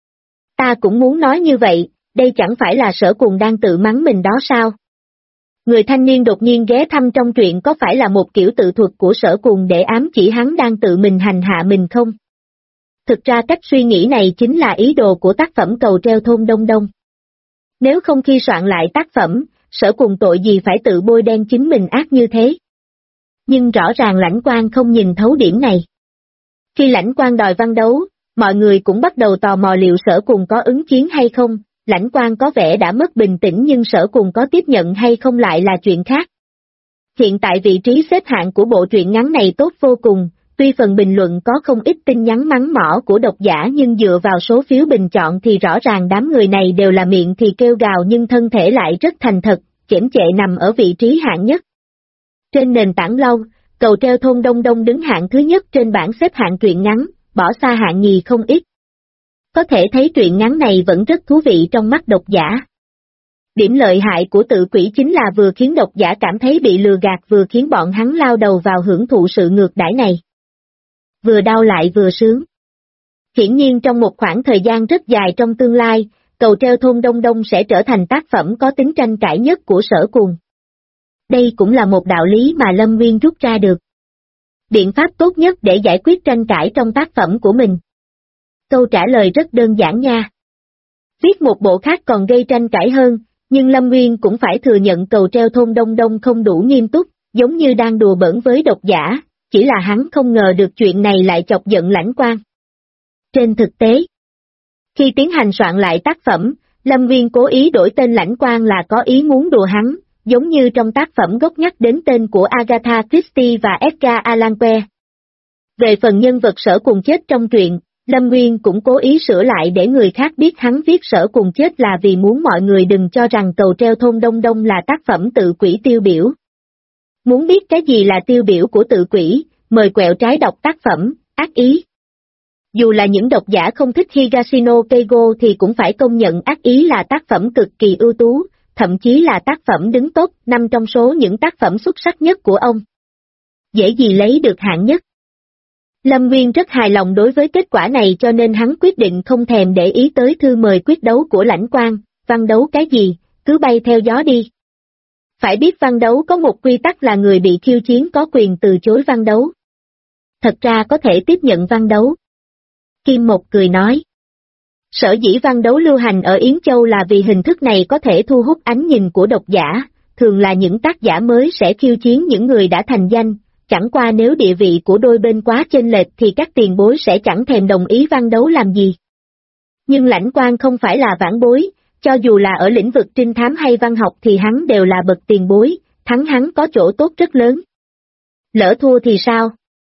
Ta cũng muốn nói như vậy, đây chẳng phải là Sở Cuồng đang tự mắng mình đó sao? Người thanh niên đột nhiên ghé thăm trong truyện có phải là một kiểu tự thuật của Sở Cuồng để ám chỉ hắn đang tự mình hành hạ mình không? Thực ra cách suy nghĩ này chính là ý đồ của tác phẩm Cầu Treo thôn Đông Đông. Nếu không khi soạn lại tác phẩm, Sở Cuồng tội gì phải tự bôi đen chính mình ác như thế? Nhưng rõ ràng Lãnh Quang không nhìn thấu điểm này. Khi Lãnh Quang đòi văn đấu, mọi người cũng bắt đầu tò mò liệu Sở Cuồng có ứng chiến hay không. Lãnh Quang có vẻ đã mất bình tĩnh nhưng Sở Cuồng có tiếp nhận hay không lại là chuyện khác. Hiện tại vị trí xếp hạng của bộ truyện ngắn này tốt vô cùng, tuy phần bình luận có không ít tin nhắn mắng mỏ của độc giả nhưng dựa vào số phiếu bình chọn thì rõ ràng đám người này đều là miệng thì kêu gào nhưng thân thể lại rất thành thật, chễm chệ nằm ở vị trí hạng nhất. Trên nền tảng lâu, Cầu Treo thôn Đông Đông đứng hạng thứ nhất trên bảng xếp hạng truyện ngắn, bỏ xa hạng nhì không ít. Có thể thấy truyện ngắn này vẫn rất thú vị trong mắt độc giả. Điểm lợi hại của tự quỷ chính là vừa khiến độc giả cảm thấy bị lừa gạt vừa khiến bọn hắn lao đầu vào hưởng thụ sự ngược đãi này. Vừa đau lại vừa sướng. Hiển nhiên trong một khoảng thời gian rất dài trong tương lai, Cầu Treo thôn Đông Đông sẽ trở thành tác phẩm có tính tranh cãi nhất của Sở Cuồng. Đây cũng là một đạo lý mà Lâm Nguyên rút ra được. Biện pháp tốt nhất để giải quyết tranh cãi trong tác phẩm của mình. Câu trả lời rất đơn giản nha. Viết một bộ khác còn gây tranh cãi hơn, nhưng Lâm Nguyên cũng phải thừa nhận Cầu Treo thôn Đông Đông không đủ nghiêm túc, giống như đang đùa bỡn với độc giả, chỉ là hắn không ngờ được chuyện này lại chọc giận Lãnh Quang. Trên thực tế, Khi tiến hành soạn lại tác phẩm, Lâm Nguyên cố ý đổi tên Lãnh Quang là có ý muốn đùa hắn, giống như trong tác phẩm gốc nhắc đến tên của Agatha Christie và Edgar Allan Poe. Về phần nhân vật Sở Cùng Chết trong truyện, Lâm Nguyên cũng cố ý sửa lại để người khác biết hắn viết Sở Cùng Chết là vì muốn mọi người đừng cho rằng Cầu Treo Thôn Đông Đông là tác phẩm tự quỷ tiêu biểu. Muốn biết cái gì là tiêu biểu của tự quỷ, mời quẹo trái đọc tác phẩm, Ác Ý. Dù là những độc giả không thích Higashino Keigo thì cũng phải công nhận Ác Ý là tác phẩm cực kỳ ưu tú, thậm chí là tác phẩm đứng top 5 trong số những tác phẩm xuất sắc nhất của ông. Dễ gì lấy được hạng nhất. Lâm Nguyên rất hài lòng đối với kết quả này cho nên hắn quyết định không thèm để ý tới thư mời quyết đấu của Lãnh Quang, văn đấu cái gì, cứ bay theo gió đi. Phải biết văn đấu có một quy tắc là người bị khiêu chiến có quyền từ chối văn đấu. Thật ra có thể tiếp nhận văn đấu. Kim Mộc cười nói. Sở dĩ văn đấu lưu hành ở Yến Châu là vì hình thức này có thể thu hút ánh nhìn của độc giả, thường là những tác giả mới sẽ khiêu chiến những người đã thành danh, chẳng qua nếu địa vị của đôi bên quá chênh lệch thì các tiền bối sẽ chẳng thèm đồng ý văn đấu làm gì. Nhưng Lãnh Quang không phải là vãn bối, cho dù là ở lĩnh vực trinh thám hay văn học thì hắn đều là bậc tiền bối, thắng hắn có chỗ tốt rất lớn. Lỡ thua thì sao?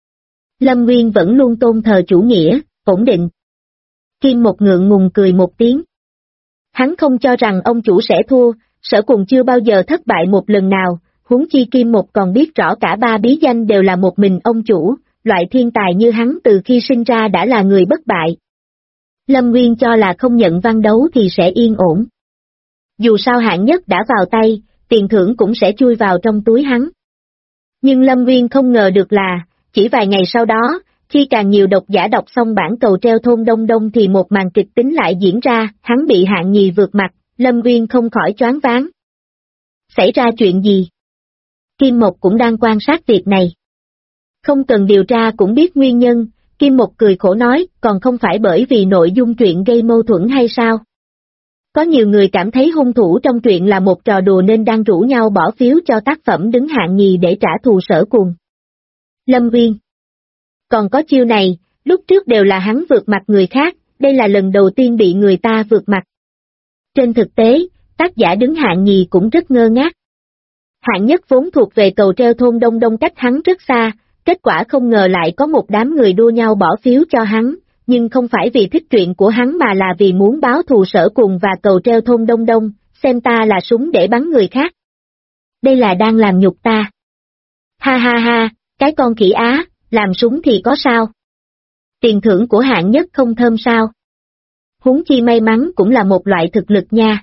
Lâm Nguyên vẫn luôn tôn thờ chủ nghĩa, ổn định. Kim Mộc ngượng ngùng cười một tiếng. Hắn không cho rằng ông chủ sẽ thua, Sở Cùng chưa bao giờ thất bại một lần nào, huống chi Kim Mộc còn biết rõ cả ba bí danh đều là một mình ông chủ, loại thiên tài như hắn từ khi sinh ra đã là người bất bại. Lâm Nguyên cho là không nhận văn đấu thì sẽ yên ổn. Dù sao hạng nhất đã vào tay, tiền thưởng cũng sẽ chui vào trong túi hắn. Nhưng Lâm Nguyên không ngờ được là, chỉ vài ngày sau đó, khi càng nhiều độc giả đọc xong bản Cầu Treo Thôn Đông Đông thì một màn kịch tính lại diễn ra, hắn bị hạng nhì vượt mặt, Lâm Nguyên không khỏi choáng váng. Xảy ra chuyện gì? Kim Mộc cũng đang quan sát việc này. Không cần điều tra cũng biết nguyên nhân, Kim Mộc cười khổ nói, còn không phải bởi vì nội dung truyện gây mâu thuẫn hay sao? Có nhiều người cảm thấy hung thủ trong truyện là một trò đùa nên đang rủ nhau bỏ phiếu cho tác phẩm đứng hạng nhì để trả thù Sở Cùng. Lâm Nguyên. Còn có chiêu này, lúc trước đều là hắn vượt mặt người khác, đây là lần đầu tiên bị người ta vượt mặt. Trên thực tế, tác giả đứng hạng nhì cũng rất ngơ ngác. Hạng nhất vốn thuộc về Cầu Treo Thôn Đông Đông cách hắn rất xa, kết quả không ngờ lại có một đám người đua nhau bỏ phiếu cho hắn, nhưng không phải vì thích truyện của hắn mà là vì muốn báo thù Sở Cùng và Cầu Treo Thôn Đông Đông, xem ta là súng để bắn người khác. Đây là đang làm nhục ta. Ha ha ha, cái con khỉ á, làm súng thì có sao? Tiền thưởng của hạng nhất không thơm sao? Huống chi may mắn cũng là một loại thực lực nha.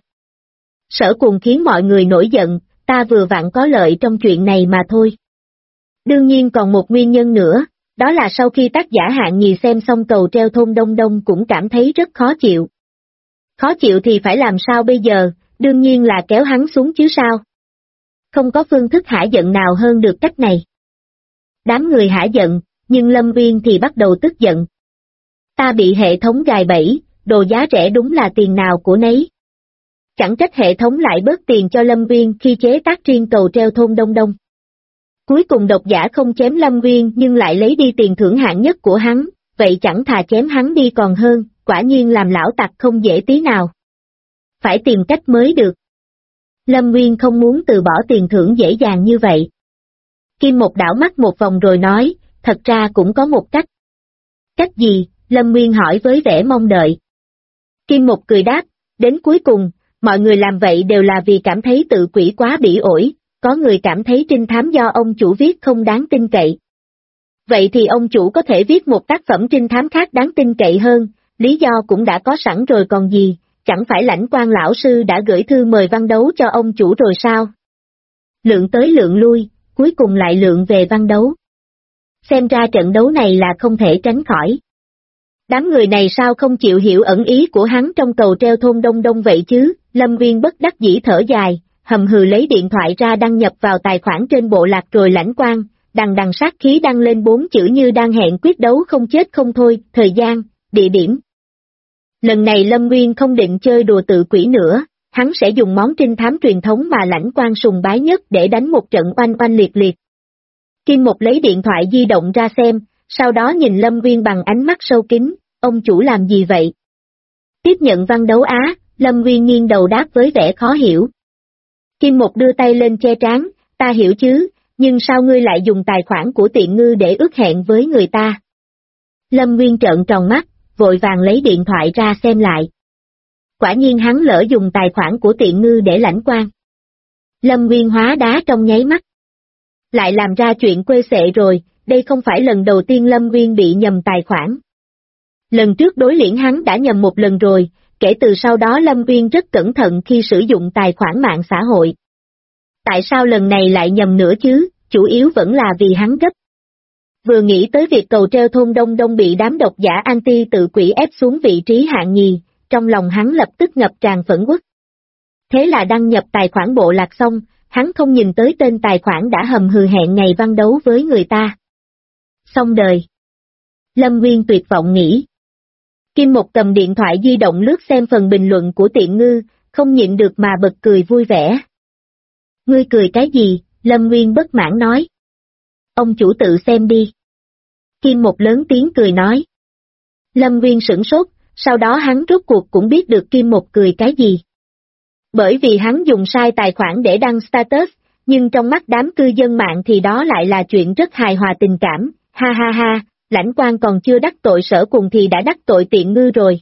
Sở Cùng khiến mọi người nổi giận, ta vừa vặn có lợi trong chuyện này mà thôi. Đương nhiên còn một nguyên nhân nữa, đó là sau khi tác giả hạng nhì xem xong Cầu Treo Thôn Đông Đông cũng cảm thấy rất khó chịu. Khó chịu thì phải làm sao bây giờ, đương nhiên là kéo hắn xuống chứ sao. Không có phương thức hả giận nào hơn được cách này. Đám người hả giận, nhưng Lâm Nguyên thì bắt đầu tức giận. Ta bị hệ thống gài bẫy, đồ giá rẻ đúng là tiền nào của nấy. Chẳng trách hệ thống lại bớt tiền cho Lâm Nguyên khi chế tác riêng Cầu Treo Thôn Đông Đông. Cuối cùng độc giả không chém Lâm Nguyên nhưng lại lấy đi tiền thưởng hạng nhất của hắn, vậy chẳng thà chém hắn đi còn hơn, quả nhiên làm lão tặc không dễ tí nào. Phải tìm cách mới được. Lâm Nguyên không muốn từ bỏ tiền thưởng dễ dàng như vậy. Kim Mộc đảo mắt một vòng rồi nói, thật ra cũng có một cách. Cách gì? Lâm Nguyên hỏi với vẻ mong đợi. Kim Mộc cười đáp, đến cuối cùng, mọi người làm vậy đều là vì cảm thấy tự quỷ quá bỉ ổi, có người cảm thấy trinh thám do ông chủ viết không đáng tin cậy. Vậy thì ông chủ có thể viết một tác phẩm trinh thám khác đáng tin cậy hơn, lý do cũng đã có sẵn rồi còn gì, chẳng phải Lãnh Quang lão sư đã gửi thư mời văn đấu cho ông chủ rồi sao? Lượng tới lượng lui, cuối cùng lại lượng về văn đấu. Xem ra trận đấu này là không thể tránh khỏi. Đám người này sao không chịu hiểu ẩn ý của hắn trong Cầu Treo Thôn Đông Đông vậy chứ? Lâm Nguyên bất đắc dĩ thở dài, hầm hừ lấy điện thoại ra đăng nhập vào tài khoản trên bộ lạc rồi Lãnh Quang, đằng đằng sát khí đăng lên 4 chữ như đang hẹn quyết đấu không chết không thôi, thời gian, địa điểm. Lần này Lâm Nguyên không định chơi đùa tự quỷ nữa, hắn sẽ dùng món trinh thám truyền thống mà Lãnh Quang sùng bái nhất để đánh một trận oanh oanh liệt liệt. Kim Mộc lấy điện thoại di động ra xem, sau đó nhìn Lâm Nguyên bằng ánh mắt sâu kín, ông chủ làm gì vậy? Tiếp nhận văn đấu á, Lâm Nguyên nghiêng đầu đáp với vẻ khó hiểu. Kim Một đưa tay lên che trán, ta hiểu chứ, nhưng sao ngươi lại dùng tài khoản của Tiện Ngư để ước hẹn với người ta? Lâm Nguyên trợn tròn mắt, vội vàng lấy điện thoại ra xem lại. Quả nhiên hắn lỡ dùng tài khoản của Tiện Ngư để lãnh quan. Lâm Nguyên hóa đá trong nháy mắt. Lại làm ra chuyện quê xệ rồi, đây không phải lần đầu tiên Lâm Nguyên bị nhầm tài khoản. Lần trước đối liễn hắn đã nhầm một lần rồi, kể từ sau đó Lâm Nguyên rất cẩn thận khi sử dụng tài khoản mạng xã hội. Tại sao lần này lại nhầm nữa chứ, chủ yếu vẫn là vì hắn gấp. Vừa nghĩ tới việc cầu treo thôn Đông Đông bị đám độc giả anti tự quỷ ép xuống vị trí hạng nhì, trong lòng hắn lập tức ngập tràn phẫn uất. Thế là đăng nhập tài khoản bộ lạc xong, hắn không nhìn tới tên tài khoản đã hầm hừ hẹn ngày văn đấu với người ta. Xong đời. Lâm Nguyên tuyệt vọng nghĩ. Kim Một cầm điện thoại di động lướt xem phần bình luận của Tiện Ngư, không nhịn được mà bật cười vui vẻ. Ngươi cười cái gì? Lâm Nguyên bất mãn nói. Ông chủ tự xem đi. Kim Một lớn tiếng cười nói. Lâm Nguyên sửng sốt, sau đó hắn rốt cuộc cũng biết được Kim Một cười cái gì. Bởi vì hắn dùng sai tài khoản để đăng status, nhưng trong mắt đám cư dân mạng thì đó lại là chuyện rất hài hòa tình cảm, ha ha ha, lãnh quan còn chưa đắc tội Sở Cùng thì đã đắc tội Tiện Ngư rồi.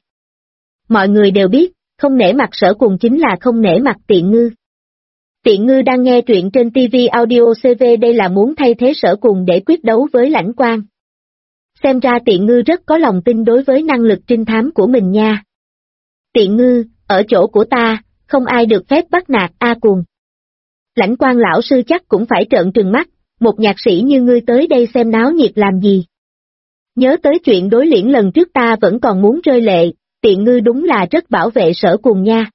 Mọi người đều biết, không nể mặt Sở Cùng chính là không nể mặt Tiện Ngư. Tiện Ngư đang nghe truyện trên TV Audio CV, đây là muốn thay thế Sở Cùng để quyết đấu với lãnh quan. Xem ra Tiện Ngư rất có lòng tin đối với năng lực trinh thám của mình nha. Tiện Ngư, ở chỗ của ta, không ai được phép bắt nạt A Cuồng. Lãnh quan lão sư chắc cũng phải trợn trừng mắt, một nhạc sĩ như ngươi tới đây xem náo nhiệt làm gì. Nhớ tới chuyện đối liễn lần trước ta vẫn còn muốn rơi lệ, Tiện Ngư đúng là rất bảo vệ Sở Cùng nha.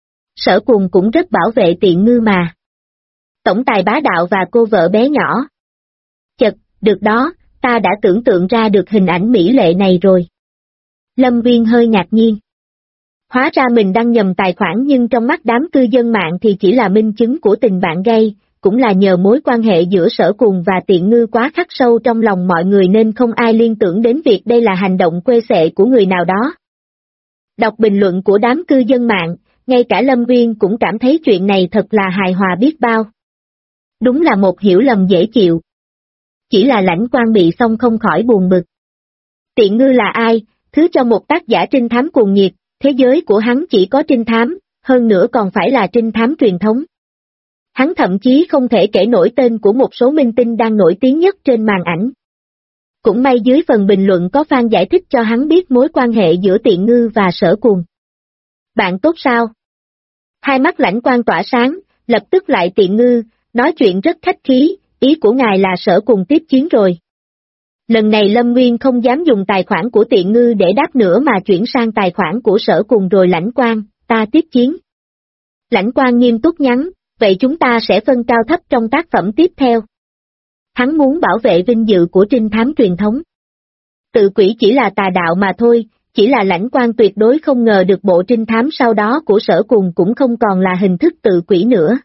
Sở Cùng cũng rất bảo vệ Tiện Ngư mà. Tổng tài bá đạo và cô vợ bé nhỏ. Chật, được đó, ta đã tưởng tượng ra được hình ảnh mỹ lệ này rồi. Lâm Nguyên hơi ngạc nhiên. Hóa ra mình đăng nhầm tài khoản, nhưng trong mắt đám cư dân mạng thì chỉ là minh chứng của tình bạn gay, cũng là nhờ mối quan hệ giữa Sở Cùng và Tiện Ngư quá khắc sâu trong lòng mọi người nên không ai liên tưởng đến việc đây là hành động quê xệ của người nào đó. Đọc bình luận của đám cư dân mạng, ngay cả Lâm Nguyên cũng cảm thấy chuyện này thật là hài hòa biết bao. Đúng là một hiểu lầm dễ chịu. Chỉ là lãnh quan bị xong không khỏi buồn bực. Tiện Ngư là ai, thứ cho một tác giả trinh thám cuồng nhiệt, thế giới của hắn chỉ có trinh thám, hơn nữa còn phải là trinh thám truyền thống. Hắn thậm chí không thể kể nổi tên của một số minh tinh đang nổi tiếng nhất trên màn ảnh. Cũng may dưới phần bình luận có fan giải thích cho hắn biết mối quan hệ giữa Tiện Ngư và Sở Cùng. Bạn tốt sao? Hai mắt lãnh quan tỏa sáng, lập tức lại Tiện Ngư, nói chuyện rất khách khí, ý của ngài là Sở Cùng tiếp chiến rồi. Lần này Lâm Nguyên không dám dùng tài khoản của Tiện Ngư để đáp nữa mà chuyển sang tài khoản của Sở Cùng rồi. Lãnh quan, ta tiếp chiến. Lãnh quan nghiêm túc nhắn, vậy chúng ta sẽ phân cao thấp trong tác phẩm tiếp theo. Hắn muốn bảo vệ vinh dự của trinh thám truyền thống. Tự quỷ chỉ là tà đạo mà thôi, chỉ là lãnh quan tuyệt đối không ngờ được bộ trinh thám sau đó của Sở Cùng cũng không còn là hình thức tự quỷ nữa.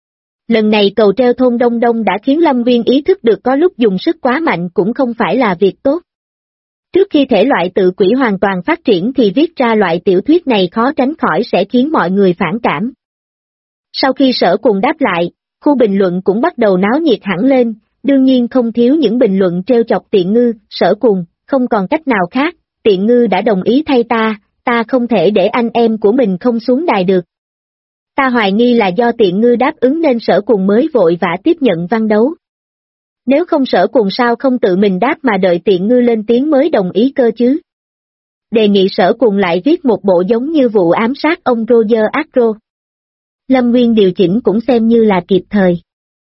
Lần này cầu treo thôn Đông Đông đã khiến Lâm Nguyên ý thức được có lúc dùng sức quá mạnh cũng không phải là việc tốt. Trước khi thể loại tự quỷ hoàn toàn phát triển thì viết ra loại tiểu thuyết này khó tránh khỏi sẽ khiến mọi người phản cảm. Sau khi Sở Cùng đáp lại, khu bình luận cũng bắt đầu náo nhiệt hẳn lên, đương nhiên không thiếu những bình luận trêu chọc Tiện Ngư. Sở Cùng, không còn cách nào khác, Tiện Ngư đã đồng ý thay ta không thể để anh em của mình không xuống đài được. Ta hoài nghi là do Tiện Ngư đáp ứng nên Sở Cùng mới vội vã tiếp nhận văn đấu. Nếu không Sở Cùng sao không tự mình đáp mà đợi Tiện Ngư lên tiếng mới đồng ý cơ chứ? Đề nghị Sở Cùng lại viết một bộ giống như vụ ám sát ông Roger Agro. Lâm Nguyên điều chỉnh cũng xem như là kịp thời.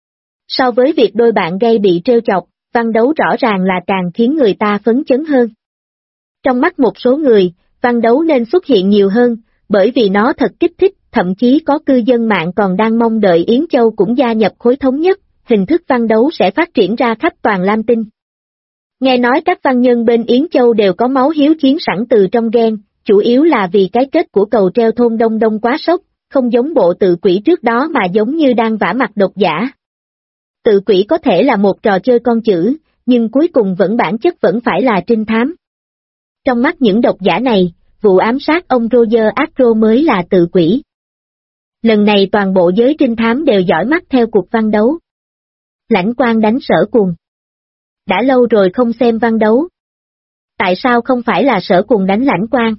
So với việc đôi bạn gay bị trêu chọc, văn đấu rõ ràng là càng khiến người ta phấn chấn hơn. Trong mắt một số người, văn đấu nên xuất hiện nhiều hơn, bởi vì nó thật kích thích, thậm chí có cư dân mạng còn đang mong đợi Yến Châu cũng gia nhập khối thống nhất, hình thức văn đấu sẽ phát triển ra khắp toàn Lam Tinh. Nghe nói các văn nhân bên Yến Châu đều có máu hiếu chiến sẵn từ trong gen, chủ yếu là vì cái kết của cầu treo thôn Đông Đông quá sốc, không giống bộ tự quỷ trước đó mà giống như đang vả mặt độc giả. Tự quỷ có thể là một trò chơi con chữ, nhưng cuối cùng bản chất vẫn phải là trinh thám. Trong mắt những độc giả này, vụ ám sát ông Roger Astro mới là tự quỷ. Lần này toàn bộ giới trinh thám đều dõi mắt theo cuộc văn đấu. Lãnh Quang đánh Sở Cuồng. Đã lâu rồi không xem văn đấu. Tại sao không phải là Sở Cuồng đánh Lãnh Quang?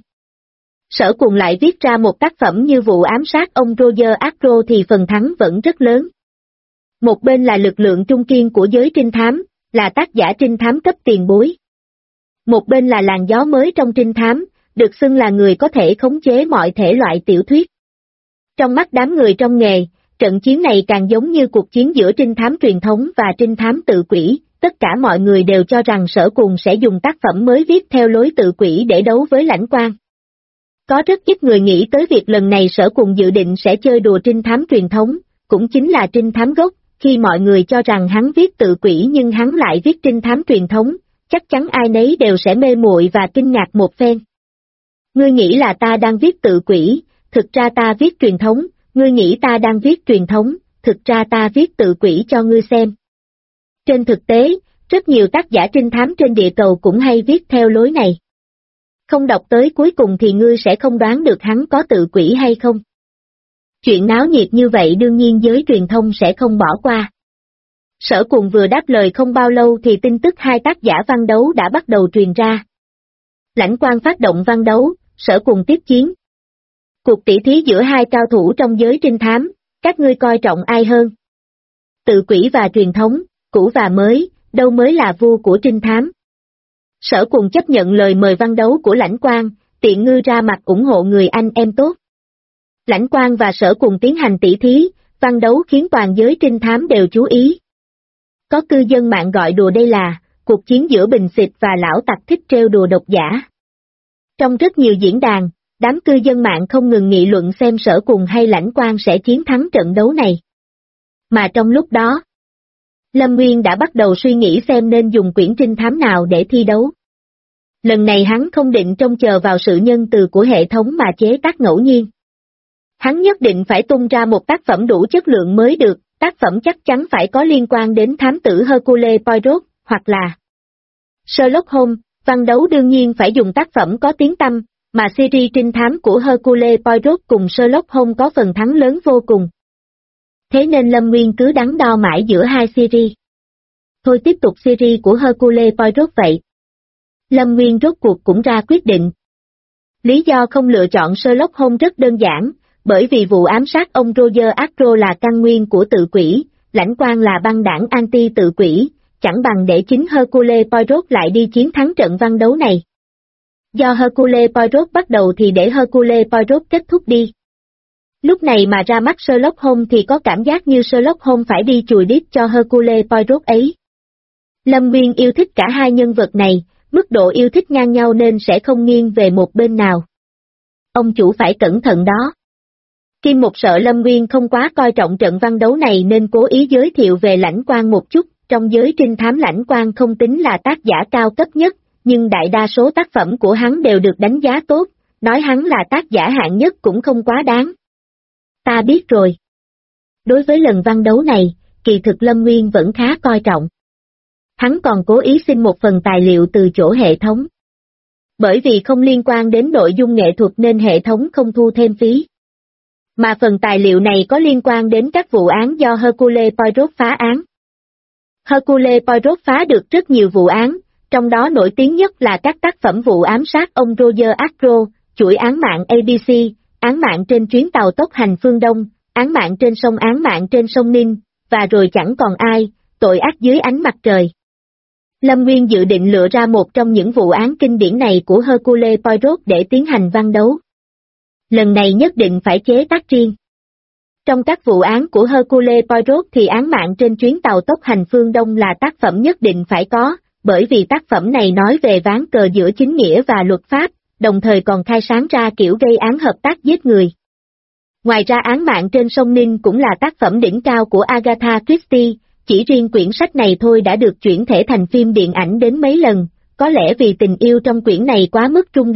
Sở Cuồng lại viết ra một tác phẩm như vụ ám sát ông Roger Astro thì phần thắng vẫn rất lớn. Một bên là lực lượng trung kiên của giới trinh thám, là tác giả trinh thám cấp tiền bối. Một bên là làn gió mới trong trinh thám, được xưng là người có thể khống chế mọi thể loại tiểu thuyết. Trong mắt đám người trong nghề, trận chiến này càng giống như cuộc chiến giữa trinh thám truyền thống và trinh thám tự quỷ, tất cả mọi người đều cho rằng Sở Cuồng sẽ dùng tác phẩm mới viết theo lối tự quỷ để đấu với Lãnh Quang. Có rất ít người nghĩ tới việc lần này Sở Cuồng dự định sẽ chơi đùa trinh thám truyền thống, cũng chính là trinh thám gốc, khi mọi người cho rằng hắn viết tự quỷ nhưng hắn lại viết trinh thám truyền thống, chắc chắn ai nấy đều sẽ mê muội và kinh ngạc một phen. Ngươi nghĩ là ta đang viết tự quỷ, thực ra ta viết truyền thống, ngươi nghĩ ta đang viết truyền thống, thực ra ta viết tự quỷ cho ngươi xem. Trên thực tế, rất nhiều tác giả trinh thám trên địa cầu cũng hay viết theo lối này. Không đọc tới cuối cùng thì ngươi sẽ không đoán được hắn có tự quỷ hay không. Chuyện náo nhiệt như vậy đương nhiên giới truyền thông sẽ không bỏ qua. Sở Cuồng vừa đáp lời không bao lâu thì tin tức hai tác giả văn đấu đã bắt đầu truyền ra. Lãnh Quang phát động văn đấu, Sở Cuồng tiếp chiến. Cuộc tỷ thí giữa hai cao thủ trong giới trinh thám, các ngươi coi trọng ai hơn? Tự quỷ và truyền thống, cũ và mới, đâu mới là vua của trinh thám? Sở Cuồng chấp nhận lời mời văn đấu của Lãnh Quang, tiện ngư ra mặt ủng hộ người anh em tốt. Lãnh Quang và Sở Cuồng tiến hành tỷ thí, văn đấu khiến toàn giới trinh thám đều chú ý. Có cư dân mạng gọi đùa đây là cuộc chiến giữa bình xịt và lão tặc thích trêu đùa độc giả. Trong rất nhiều diễn đàn, đám cư dân mạng không ngừng nghị luận xem Sở Cuồng hay Lãnh Quang sẽ chiến thắng trận đấu này. Mà trong lúc đó, Lâm Nguyên đã bắt đầu suy nghĩ xem nên dùng quyển trinh thám nào để thi đấu. Lần này hắn không định trông chờ vào sự nhân từ của hệ thống mà chế tác ngẫu nhiên. Hắn nhất định phải tung ra một tác phẩm đủ chất lượng mới được, tác phẩm chắc chắn phải có liên quan đến thám tử Hercule Poirot, hoặc là Sherlock Holmes. Văn đấu đương nhiên phải dùng tác phẩm có tiếng tăm, mà series trinh thám của Hercule Poirot cùng Sherlock Holmes có phần thắng lớn vô cùng. Thế nên Lâm Nguyên cứ đắn đo mãi giữa hai series. Thôi tiếp tục series của Hercule Poirot vậy. Lâm Nguyên rốt cuộc cũng ra quyết định. Lý do không lựa chọn Sherlock Holmes rất đơn giản, bởi vì vụ ám sát ông Roger Astro là căn nguyên của tự quỷ, Lãnh Quang là băng đảng anti tự quỷ, chẳng bằng để chính Hercule Poirot lại đi chiến thắng trận văn đấu này. Do Hercule Poirot bắt đầu thì để Hercule Poirot kết thúc đi. Lúc này mà ra mắt Sherlock Holmes thì có cảm giác như Sherlock Holmes phải đi chùi đít cho Hercule Poirot ấy. Lâm Nguyên yêu thích cả hai nhân vật này, mức độ yêu thích ngang nhau nên sẽ không nghiêng về một bên nào. Ông chủ phải cẩn thận đó. Kim Một sợ Lâm Nguyên không quá coi trọng trận văn đấu này nên cố ý giới thiệu về Lãnh Quang một chút, trong giới trinh thám Lãnh Quang không tính là tác giả cao cấp nhất, nhưng đại đa số tác phẩm của hắn đều được đánh giá tốt, nói hắn là tác giả hạng nhất cũng không quá đáng. Ta biết rồi. Đối với lần văn đấu này, kỳ thực Lâm Nguyên vẫn khá coi trọng. Hắn còn cố ý xin một phần tài liệu từ chỗ hệ thống. Bởi vì không liên quan đến nội dung nghệ thuật nên hệ thống không thu thêm phí. Mà phần tài liệu này có liên quan đến các vụ án do Hercule Poirot phá án. Hercule Poirot phá được rất nhiều vụ án, trong đó nổi tiếng nhất là các tác phẩm vụ ám sát ông Roger Astro, chuỗi án mạng ABC, án mạng trên chuyến tàu tốc hành phương Đông, án mạng trên sông Nin, và rồi chẳng còn ai, tội ác dưới ánh mặt trời. Lâm Nguyên dự định lựa ra một trong những vụ án kinh điển này của Hercule Poirot để tiến hành văn đấu. Lần này nhất định phải chế tác riêng. Trong các vụ án của Hercule Poirot thì án mạng trên chuyến tàu tốc hành phương Đông là tác phẩm nhất định phải có, bởi vì tác phẩm này nói về ván cờ giữa chính nghĩa và luật pháp, đồng thời còn khai sáng ra kiểu gây án hợp tác giết người. Ngoài ra án mạng trên sông Nin cũng là tác phẩm đỉnh cao của Agatha Christie, chỉ riêng quyển sách này thôi đã được chuyển thể thành phim điện ảnh đến mấy lần, có lẽ vì tình yêu trong quyển này quá mức rung động.